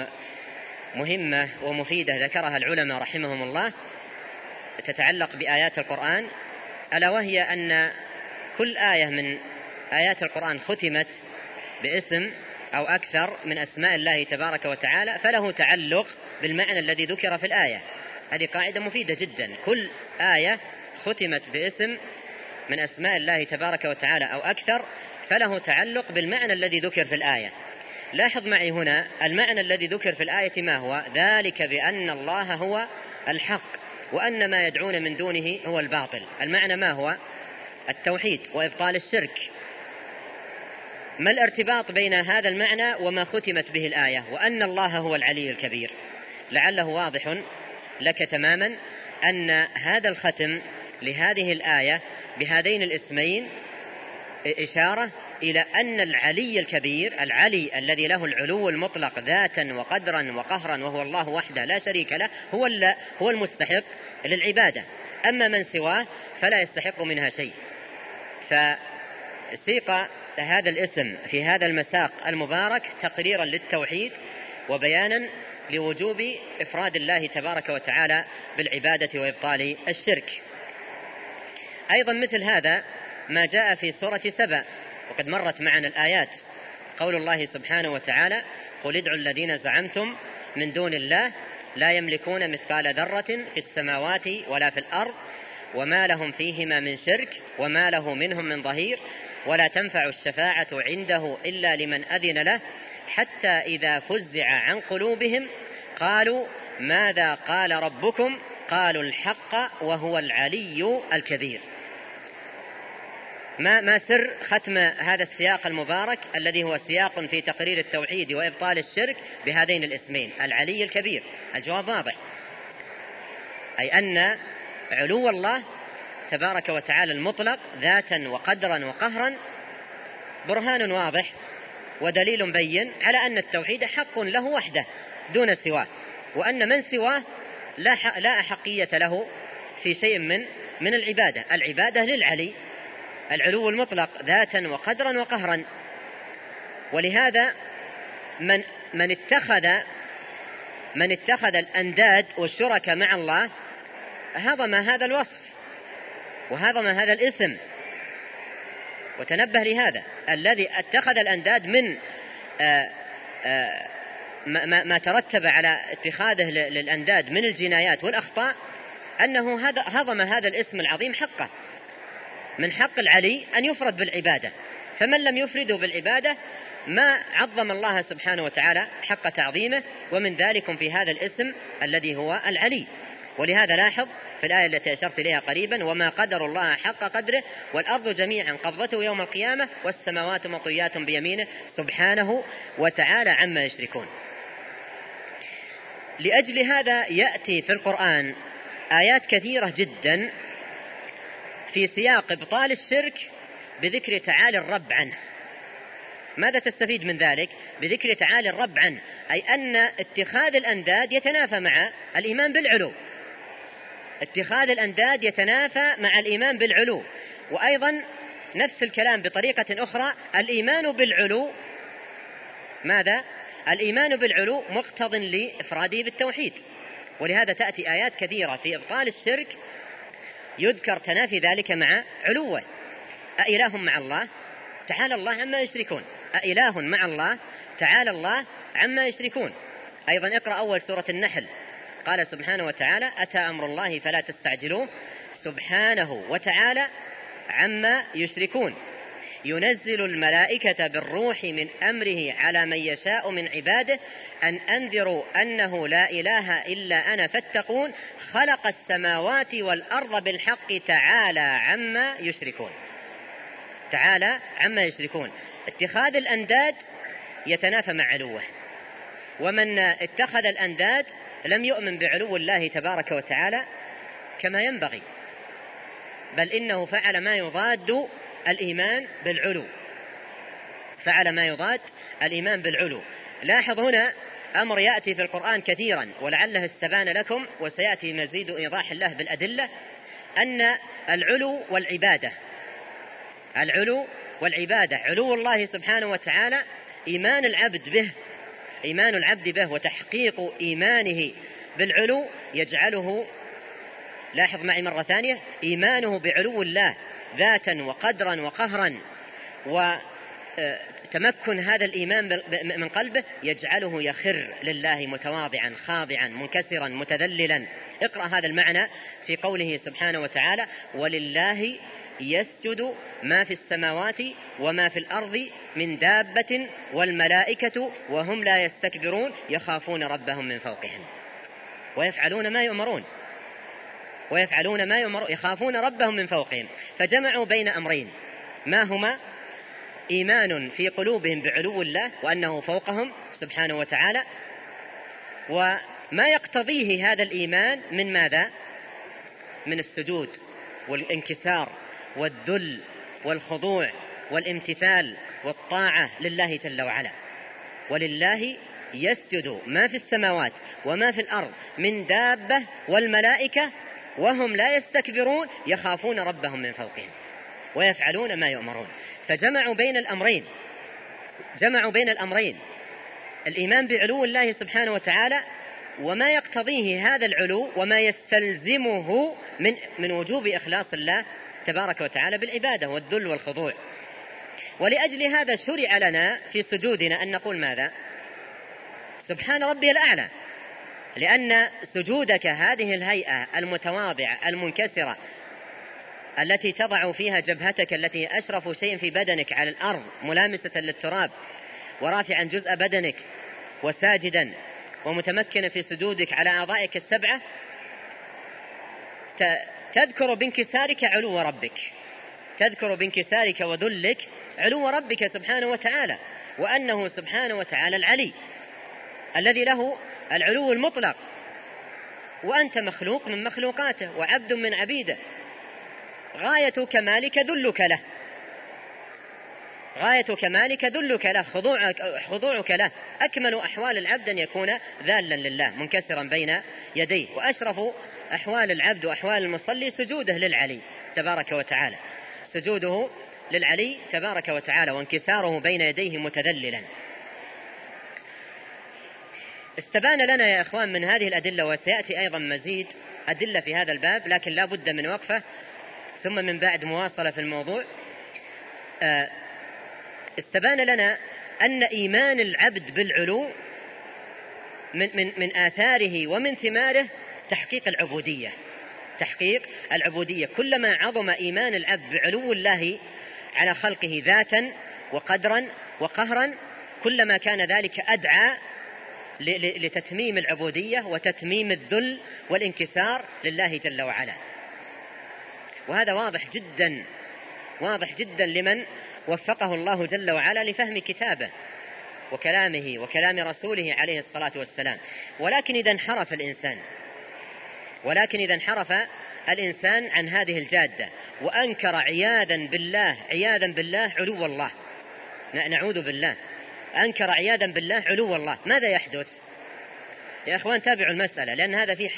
مهمة ومفيدة ذكرها العلماء رحمهم الله تتعلق بآيات القرآن، ألا وهي أن كل آية من آيات القرآن ختمت باسم أو أكثر من أسماء الله تبارك وتعالى فله تعلق بالمعنى الذي ذكر في الآية. هذه قاعدة مفيدة جدا. كل آية ختمت باسم من أسماء الله تبارك وتعالى أو أكثر فله تعلق بالمعنى الذي ذكر في الآية. لاحظ معي هنا المعنى الذي ذكر في الآية ما هو؟ ذلك بأن الله هو الحق وأن ما يدعون من دونه هو الباطل. المعنى ما هو؟ التوحيد وإبطال الشرك. ما الارتباط بين هذا المعنى وما ختمت به الآية وأن الله هو العلي الكبير؟ لعله واضح لك تماما أن هذا الختم لهذه الآية بهذين الاسمين إشارة إلى أن العلي الكبير، العلي الذي له العلو المطلق ذاتا وقدرا وقهرا وهو الله وحده لا شريك له، هو المستحق للعبادة. أما من سواه فلا يستحق منها شيء. فسيق هذا الاسم في هذا المساق المبارك تقريرا للتوحيد وبيانا لوجوب إفراد الله تبارك وتعالى بالعبادة وإبطال الشرك. أيضا مثل هذا ما جاء في سورة سبأ وقد مرت معنا الآيات، قول الله سبحانه وتعالى: قل ادعوا الذين زعمتم من دون الله لا يملكون مثقال ذرة في السماوات ولا في الأرض وما لهم فيهما من شرك وما له منهم من ظهير ولا تنفع الشفاعة عنده إلا لمن أذن له حتى إذا فزع عن قلوبهم قالوا ماذا قال ربكم قالوا الحق وهو العلي الكبير. ما سر ختم هذا السياق المبارك الذي هو سياق في تقرير التوحيد وإبطال الشرك بهذين الاسمين العلي الكبير؟ الجواب واضح، أي أن علو الله تبارك وتعالى المطلق ذاتا وقدرا وقهرا برهان واضح ودليل بين على أن التوحيد حق له وحده دون سواه، وأن من سواه لا أحقية له في شيء من العبادة للعلي العلو المطلق ذاتا وقدرا وقهرا. ولهذا من اتخذ الأنداد والشركاء مع الله هضم هذا الوصف وهضم هذا الاسم. وتنبه لهذا: الذي اتخذ الأنداد من ما ترتب على اتخاذه للأنداد من الجنايات والأخطاء أنه هضم هذا الاسم العظيم حقه. من حق العلي أن يفرد بالعبادة، فمن لم يفرده بالعبادة ما عظم الله سبحانه وتعالى حق تعظيمه، ومن ذلك في هذا الاسم الذي هو العلي. ولهذا لاحظ في الآية التي أشرت إليها قريبا: وما قدر الله حق قدره والأرض جميعا قبضته يوم القيامة والسماوات مطويات بيمينه سبحانه وتعالى عما يشركون. لأجل هذا يأتي في القرآن آيات كثيرة جدا في سياق إبطال الشرك بذكر تعالي الرب عنه. ماذا تستفيد من ذلك؟ بذكر تعالي الرب عنه، أي أن اتخاذ الأنداد يتنافى مع الإيمان بالعلو. اتخاذ الأنداد يتنافى مع الإيمان بالعلو. وأيضا نفس الكلام بطريقة أخرى: الإيمان بالعلو ماذا؟ الإيمان بالعلو مقتض لإفراده بالتوحيد. ولهذا تأتي آيات كثيرة في إبطال الشرك يذكر تنافي ذلك مع علوه. أإله مع الله؟ تعالى الله عما يشركون. أإله مع الله؟ تعالى الله عما يشركون. أيضا اقرأ أول سورة النحل، قال سبحانه وتعالى: أتى أمر الله فلا تستعجلوه سبحانه وتعالى عما يشركون ينزل الملائكة بالروح من أمره على من يشاء من عباده أن أنذروا أنه لا إله إلا أنا فاتقون خلق السماوات والأرض بالحق تعالى عما يشركون. تعالى عما يشركون. اتخاذ الأنداد يتنافى مع علوه، ومن اتخذ الأنداد لم يؤمن بعلو الله تبارك وتعالى كما ينبغي، بل إنه فعل ما يضاد الإيمان بالعلو، فعل ما يضاد الإيمان بالعلو. لاحظ هنا أمر يأتي في القرآن كثيرا ولعله استبان لكم وسيأتي مزيد إيضاح الله بالأدلة، أن العلو والعبادة، العلو والعبادة، علو الله سبحانه وتعالى إيمان العبد به وتحقيق إيمانه بالعلو يجعله، لاحظ معي مرة ثانية، إيمانه بعلو الله ذاتا وقدرا وقهرا وتمكن هذا الإيمان من قلبه يجعله يخر لله متواضعا خاضعا منكسرا متذللا. اقرأ هذا المعنى في قوله سبحانه وتعالى: ولله يسجد ما في السماوات وما في الأرض من دابة والملائكة وهم لا يستكبرون يخافون ربهم من فوقهم ويفعلون ما يؤمرون يخافون ربهم من فوقهم. فجمعوا بين أمرين، ما هما؟ إيمان في قلوبهم بعلو الله وأنه فوقهم سبحانه وتعالى، وما يقتضيه هذا الإيمان من ماذا؟ من السجود والانكسار والذل والخضوع والامتثال والطاعة لله جل وعلا. ولله يسجد ما في السماوات وما في الأرض من دابة والملائكة وهم لا يستكبرون يخافون ربهم من فوقهم ويفعلون ما يؤمرون. فجمعوا بين الأمرين، الإيمان بعلو الله سبحانه وتعالى وما يقتضيه هذا العلو وما يستلزمه من وجوب إخلاص الله تبارك وتعالى بالعبادة والذل والخضوع. ولأجل هذا شرع لنا في سجودنا أن نقول ماذا؟ سبحان ربي الأعلى، لأن سجودك هذه الهيئة المتواضعة المنكسرة التي تضع فيها جبهتك التي أشرف شيء في بدنك على الأرض ملامسة للتراب، ورافعا جزء بدنك وساجدا ومتمكنا في سجودك على أعضائك السبعة، تذكر بانكسارك علو ربك، تذكر بانكسارك وذلك علو ربك سبحانه وتعالى، وأنه سبحانه وتعالى العلي الذي له العلو المطلق، وأنت مخلوق من مخلوقاته وعبد من عبيده، غاية كمالك ذلك له، غاية كمالك ذلك له، خضوعك له. أكمل أحوال العبد أن يكون ذالا لله منكسرا بين يديه، وأشرف أحوال العبد وأحوال المصلي سجوده للعلي تبارك وتعالى، سجوده للعلي تبارك وتعالى وانكساره بين يديه متذللا. استبان لنا يا إخوان من هذه الأدلة، وسيأتي أيضا مزيد أدلة في هذا الباب، لكن لا بد من وقفة ثم من بعد مواصلة في الموضوع. استبان لنا أن إيمان العبد بالعلو من آثاره ومن ثماره تحقيق العبودية، تحقيق العبودية. كلما عظم إيمان العبد بعلو الله على خلقه ذاتا وقدرا وقهرا، كلما كان ذلك أدعى لتتميم العبودية وتتميم الذل والانكسار لله جل وعلا. وهذا واضح جدا لمن وفقه الله جل وعلا لفهم كتابه وكلامه وكلام رسوله عليه الصلاة والسلام. ولكن إذا انحرف الإنسان عن هذه الجادة وأنكر عياذا بالله علو الله، نعوذ بالله، أنكر عياذا بالله علو الله، ماذا يحدث؟ يا أخوان تابعوا المسألة، لأن هذا فيه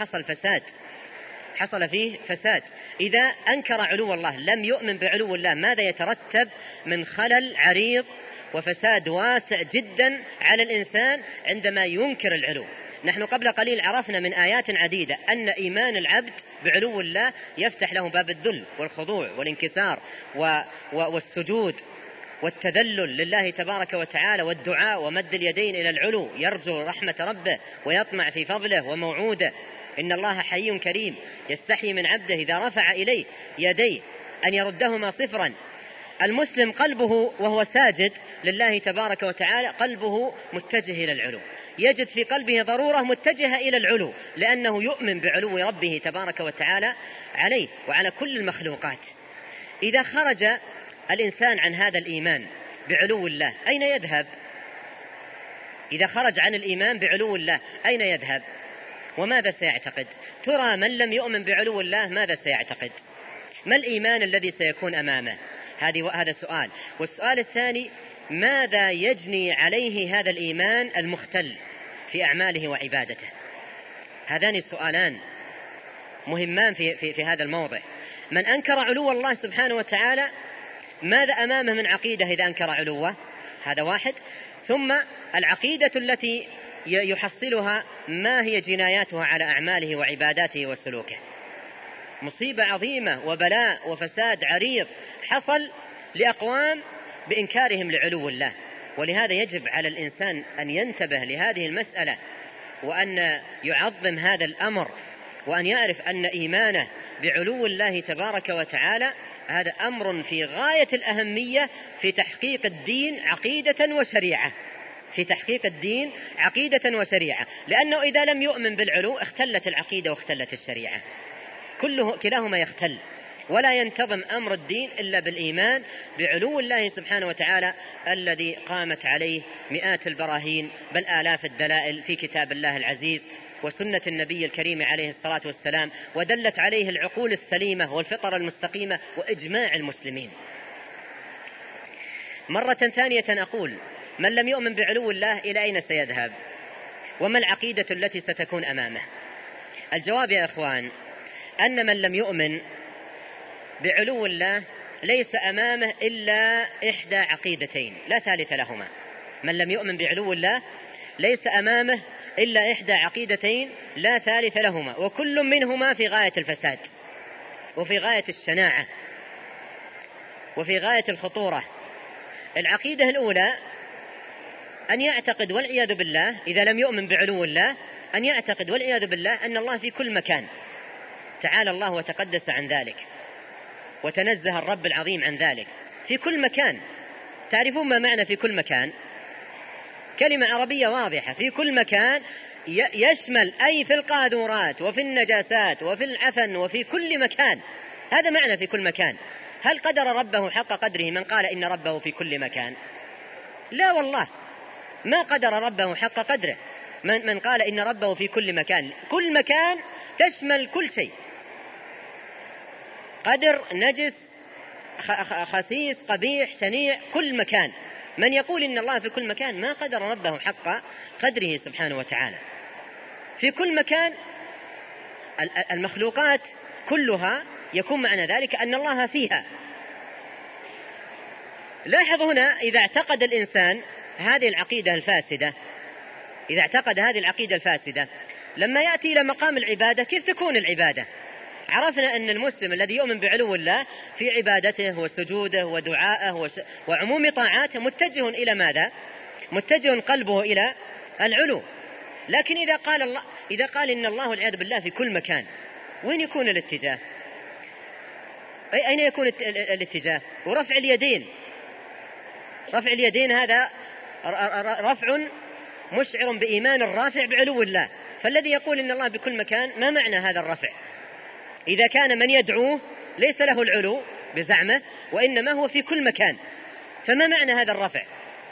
حصل فيه فساد. إذا أنكر علو الله، لم يؤمن بعلو الله، ماذا يترتب من خلل عريض وفساد واسع جدا على الإنسان عندما ينكر العلو؟ نحن قبل قليل عرفنا من آيات عديدة أن إيمان العبد بعلو الله يفتح له باب الذل والخضوع والانكسار والسجود والتذلل لله تبارك وتعالى، والدعاء ومد اليدين إلى العلو، يرجو رحمة ربه ويطمع في فضله وموعوده. إن الله حي كريم يستحي من عبده إذا رفع إليه يديه أن يردهما صفرا. المسلم قلبه وهو ساجد لله تبارك وتعالى قلبه متجه إلى العلو، يجد في قلبه ضرورة متجهة إلى العلو، لأنه يؤمن بعلو ربه تبارك وتعالى عليه وعلى كل المخلوقات. إذا خرج الإنسان عن هذا الإيمان بعلو الله أين يذهب؟ إذا خرج عن الإيمان بعلو الله أين يذهب؟ وماذا سيعتقد؟ ترى من لم يؤمن بعلو الله ماذا سيعتقد؟ ما الإيمان الذي سيكون أمامه؟ هذا سؤال. والسؤال الثاني، ماذا يجني عليه هذا الإيمان المختل في أعماله وعبادته؟ هذان السؤالان مهمان في هذا الموضع. من أنكر علو الله سبحانه وتعالى ماذا أمامه من عقيدة إذا أنكر علوه؟ هذا واحد. ثم العقيدة التي يحصلها ما هي جناياتها على أعماله وعباداته وسلوكه؟ مصيبة عظيمة وبلاء وفساد عريض حصل لأقوام بإنكارهم لعلو الله. ولهذا يجب على الإنسان أن ينتبه لهذه المسألة، وأن يعظم هذا الأمر، وأن يعرف أن إيمانه بعلو الله تبارك وتعالى هذا أمر في غاية الأهمية في تحقيق الدين عقيدة وشريعة، في تحقيق الدين عقيدة وشريعة. لأنه إذا لم يؤمن بالعلو اختلت العقيدة واختلت الشريعة، كلاهما يختل، ولا ينتظم أمر الدين إلا بالإيمان بعلو الله سبحانه وتعالى الذي قامت عليه مئات البراهين بل آلاف الدلائل في كتاب الله العزيز وسنة النبي الكريم عليه الصلاة والسلام، ودلت عليه العقول السليمة والفطر المستقيمة وإجماع المسلمين. مرة ثانية أقول، من لم يؤمن بعلو الله إلى أين سيذهب؟ وما العقيدة التي ستكون أمامه؟ الجواب يا إخوان أن من لم يؤمن بعلو الله ليس أمامه إلا إحدى عقيدتين لا ثالث لهما. من لم يؤمن بعلو الله ليس أمامه إلا إحدى عقيدتين لا ثالث لهما، وكل منهما في غاية الفساد وفي غاية الشناعة وفي غاية الخطورة. العقيدة الأولى أن يعتقد والعياذ بالله، إذا لم يؤمن بعلو الله، أن يعتقد والعياذ بالله أن الله في كل مكان، تعالى الله وتقدس عن ذلك، وتنزه الرب العظيم عن ذلك. في كل مكان. تعرفون ما معنى في كل مكان؟ كلمة عربية واضحة. في كل مكان يشمل أي في القاذورات وفي النجاسات وفي العفن وفي كل مكان. هذا معنى في كل مكان. هل قدر ربه حق قدره من قال إن ربه في كل مكان؟ لا والله، ما قدر ربه حق قدره من قال إن ربه في كل مكان. كل مكان تشمل كل شيء، قدر، نجس، خسيس، قبيح، شنيع، كل مكان. من يقول إن الله في كل مكان ما قدر ربه حق قدره سبحانه وتعالى. في كل مكان المخلوقات كلها يكون معنى ذلك أن الله فيها. لاحظ هنا، إذا اعتقد الإنسان هذه العقيدة الفاسدة، إذا اعتقد هذه العقيدة الفاسدة، لما يأتي إلى مقام العبادة كيف تكون العبادة؟ عرفنا أن المسلم الذي يؤمن بعلو الله في عبادته وسجوده ودعائه وعموم طاعاته متجه إلى ماذا؟ متجه قلبه إلى العلو. لكن إذا قال إن الله والعياذ بالله في كل مكان، وين يكون الاتجاه؟ أين يكون الاتجاه؟ ورفع اليدين. رفع اليدين هذا رفع مشعر بإيمان الرافع بعلو الله. فالذي يقول إن الله بكل مكان، ما معنى هذا الرفع؟ إذا كان من يدعوه ليس له العلو بزعمه وإنما هو في كل مكان، فما معنى هذا الرفع؟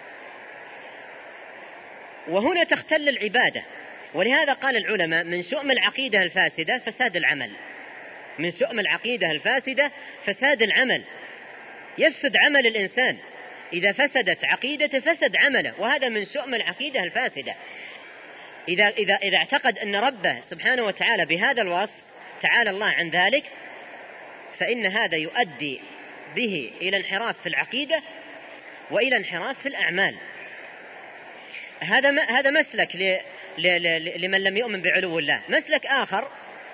وهنا تختل العبادة. ولهذا قال العلماء من شؤم العقيدة الفاسدة فساد العمل. من شؤم العقيدة الفاسدة فساد العمل. يفسد عمل الإنسان. إذا فسدت عقيدته فسد عمله، وهذا من شؤم العقيدة الفاسدة. إذا اعتقد أن ربه سبحانه وتعالى بهذا الوصف، تعالى الله عن ذلك، فإن هذا يؤدي به إلى انحراف في العقيدة وإلى انحراف في الأعمال. هذا مسلك لمن لم يؤمن بعلو الله. مسلك آخر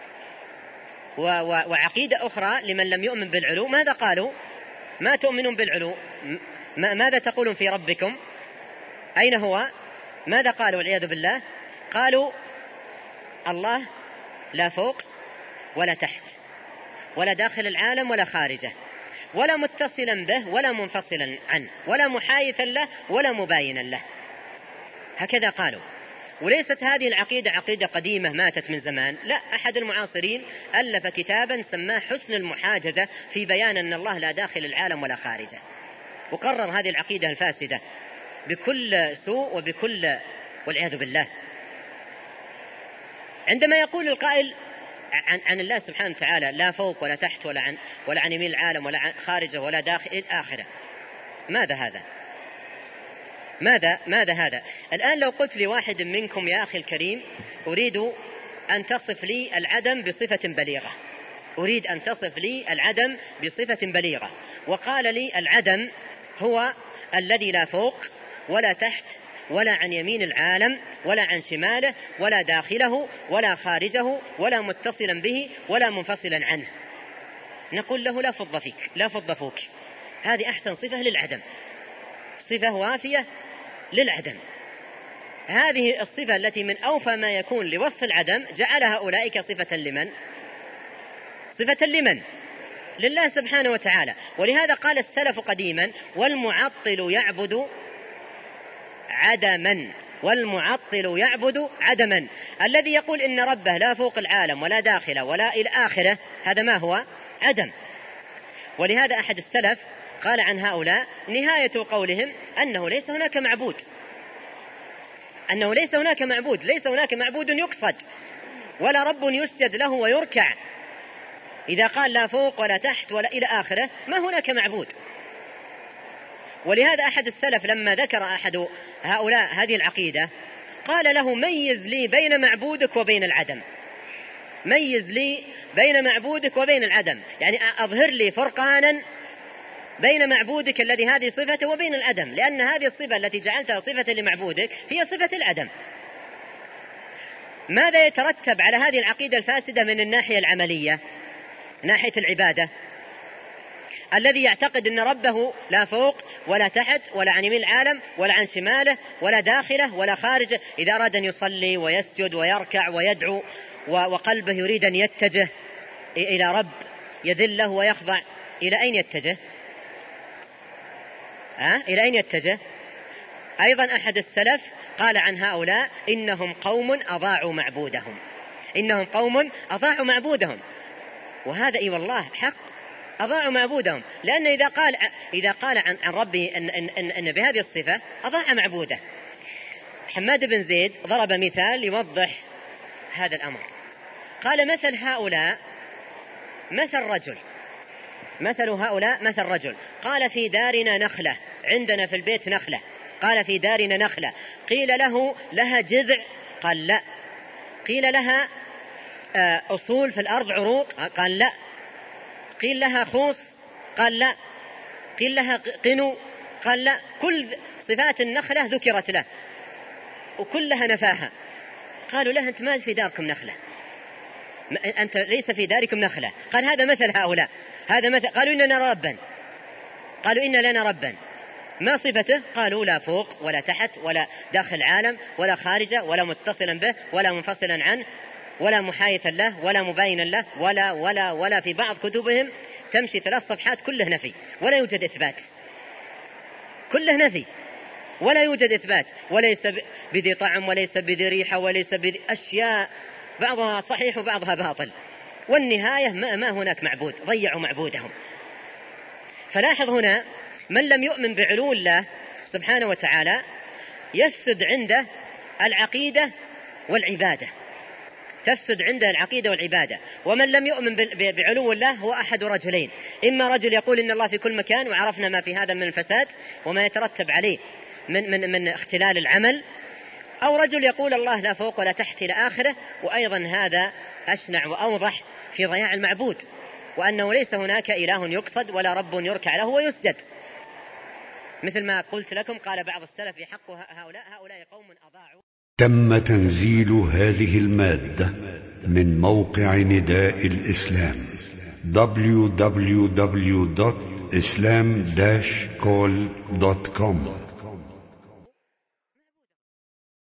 وعقيدة أخرى لمن لم يؤمن بالعلو. ماذا قالوا؟ ما تؤمنون بالعلو، ماذا تقولون في ربكم؟ أين هو؟ ماذا قالوا والعياذ بالله؟ قالوا الله لا فوق ولا تحت ولا داخل العالم ولا خارجه، ولا متصلا به ولا منفصلا عنه، ولا محايثا له ولا مباينا له. هكذا قالوا. وليست هذه العقيدة عقيدة قديمة ماتت من زمان، لا، أحد المعاصرين ألف كتابا سماه حسن المحاججة في بيان أن الله لا داخل العالم ولا خارجه، وقرر هذه العقيدة الفاسدة بكل سوء وبكل والعياذ بالله. عندما يقول القائل عن الله سبحانه وتعالى لا فوق ولا تحت ولا عن يمين العالم ولا عن خارجه ولا داخل الآخرة، ماذا هذا؟ ماذا هذا؟ الآن لو قلت لواحد منكم يا أخي الكريم أريد أن تصف لي العدم بصفة بليغة، أريد أن تصف لي العدم بصفة بليغة، وقال لي العدم هو الذي لا فوق ولا تحت ولا عن يمين العالم ولا عن شماله ولا داخله ولا خارجه ولا متصلا به ولا منفصلا عنه، نقول له لا فض فوك. هذه أحسن صفة للعدم، صفة وافية للعدم. هذه الصفة التي من أوفى ما يكون لوصف العدم جعلها أولئك صفة لمن؟ صفة لمن؟ لله سبحانه وتعالى. ولهذا قال السلف قديما والمعطل يعبد عدما، والمعطل يعبد عدما. الذي يقول إن ربه لا فوق العالم ولا داخله ولا إلى آخره، هذا ما هو؟ عدم. ولهذا أحد السلف قال عن هؤلاء نهاية قولهم أنه ليس هناك معبود، أنه ليس هناك معبود، ليس هناك معبود يقصد ولا رب يسجد له ويركع. إذا قال لا فوق ولا تحت ولا إلى آخره ما هناك معبود. ولهذا أحد السلف لما ذكر أحد هؤلاء هذه العقيدة قال له ميز لي بين معبودك وبين العدم، ميز لي بين معبودك وبين العدم، يعني أظهر لي فرقانا بين معبودك الذي هذه صفته وبين العدم، لأن هذه الصفة التي جعلتها صفة لمعبودك هي صفة العدم. ماذا يترتب على هذه العقيدة الفاسدة من الناحية العملية، ناحية العبادة؟ الذي يعتقد أن ربه لا فوق ولا تحت ولا عن يمين العالم ولا عن شماله ولا داخله ولا خارجه، إذا أراد أن يصلي ويسجد ويركع ويدعو وقلبه يريد أن يتجه إلى رب يذله ويخضع، إلى أين يتجه؟ إلى أين يتجه؟ أيضا أحد السلف قال عن هؤلاء: إنهم قوم أضاعوا معبودهم، إنهم قوم أضاعوا معبودهم. وهذا إي والله حق، أضاعوا معبودهم، لأن إذا قال عن ربي أن بهذه الصفة أضاع معبوده. حماد بن زيد ضرب مثال يوضح هذا الأمر، قال: مثل هؤلاء مثل هؤلاء مثل رجل قال: في دارنا نخلة، عندنا في البيت نخلة. قال: في دارنا نخلة. قيل له: لها جذع؟ قال: لا. قيل: لها أصول في الأرض، عروق؟ قال: لا. قيل: لها خوص؟ قال: لا. قيل: لها قنو؟ قال: لا. كل صفات النخلة ذكرت له وكلها نفاها. قالوا له: أنت ما في داركم نخلة، أنت ليس في داركم نخلة. قال: هذا مثل هؤلاء، هذا مثل. قالوا: إننا ربا. قالوا: إن لنا ربا. ما صفته؟ قالوا: لا فوق ولا تحت ولا داخل العالم ولا خارجه ولا متصلا به ولا منفصلا عنه ولا محايثا له ولا مباينا له ولا ولا ولا. في بعض كتبهم تمشي 3 صفحات كله نفي ولا يوجد إثبات، كله نفي ولا يوجد إثبات. وليس بذي طعم وليس بذي ريحة وليس بذي أشياء، بعضها صحيح وبعضها باطل، والنهاية ما هناك معبود، ضيعوا معبودهم. فلاحظ هنا من لم يؤمن بعلو الله سبحانه وتعالى يفسد عنده العقيدة والعبادة، تفسد عنده العقيدة والعبادة. ومن لم يؤمن بعلو الله هو أحد رجلين: إما رجل يقول إن الله في كل مكان، وعرفنا ما في هذا من الفساد وما يترتب عليه من اختلال العمل، أو رجل يقول الله لا فوق ولا تحت إلى آخره، وأيضا هذا أشنع وأوضح في ضياع المعبود، وأنه ليس هناك إله يقصد ولا رب يركع له ويسجد، مثل ما قلت لكم. قال بعض السلف في حق هؤلاء قوم أضاعوا. تم تنزيل هذه المادة من موقع نداء الإسلام www.islam-call.com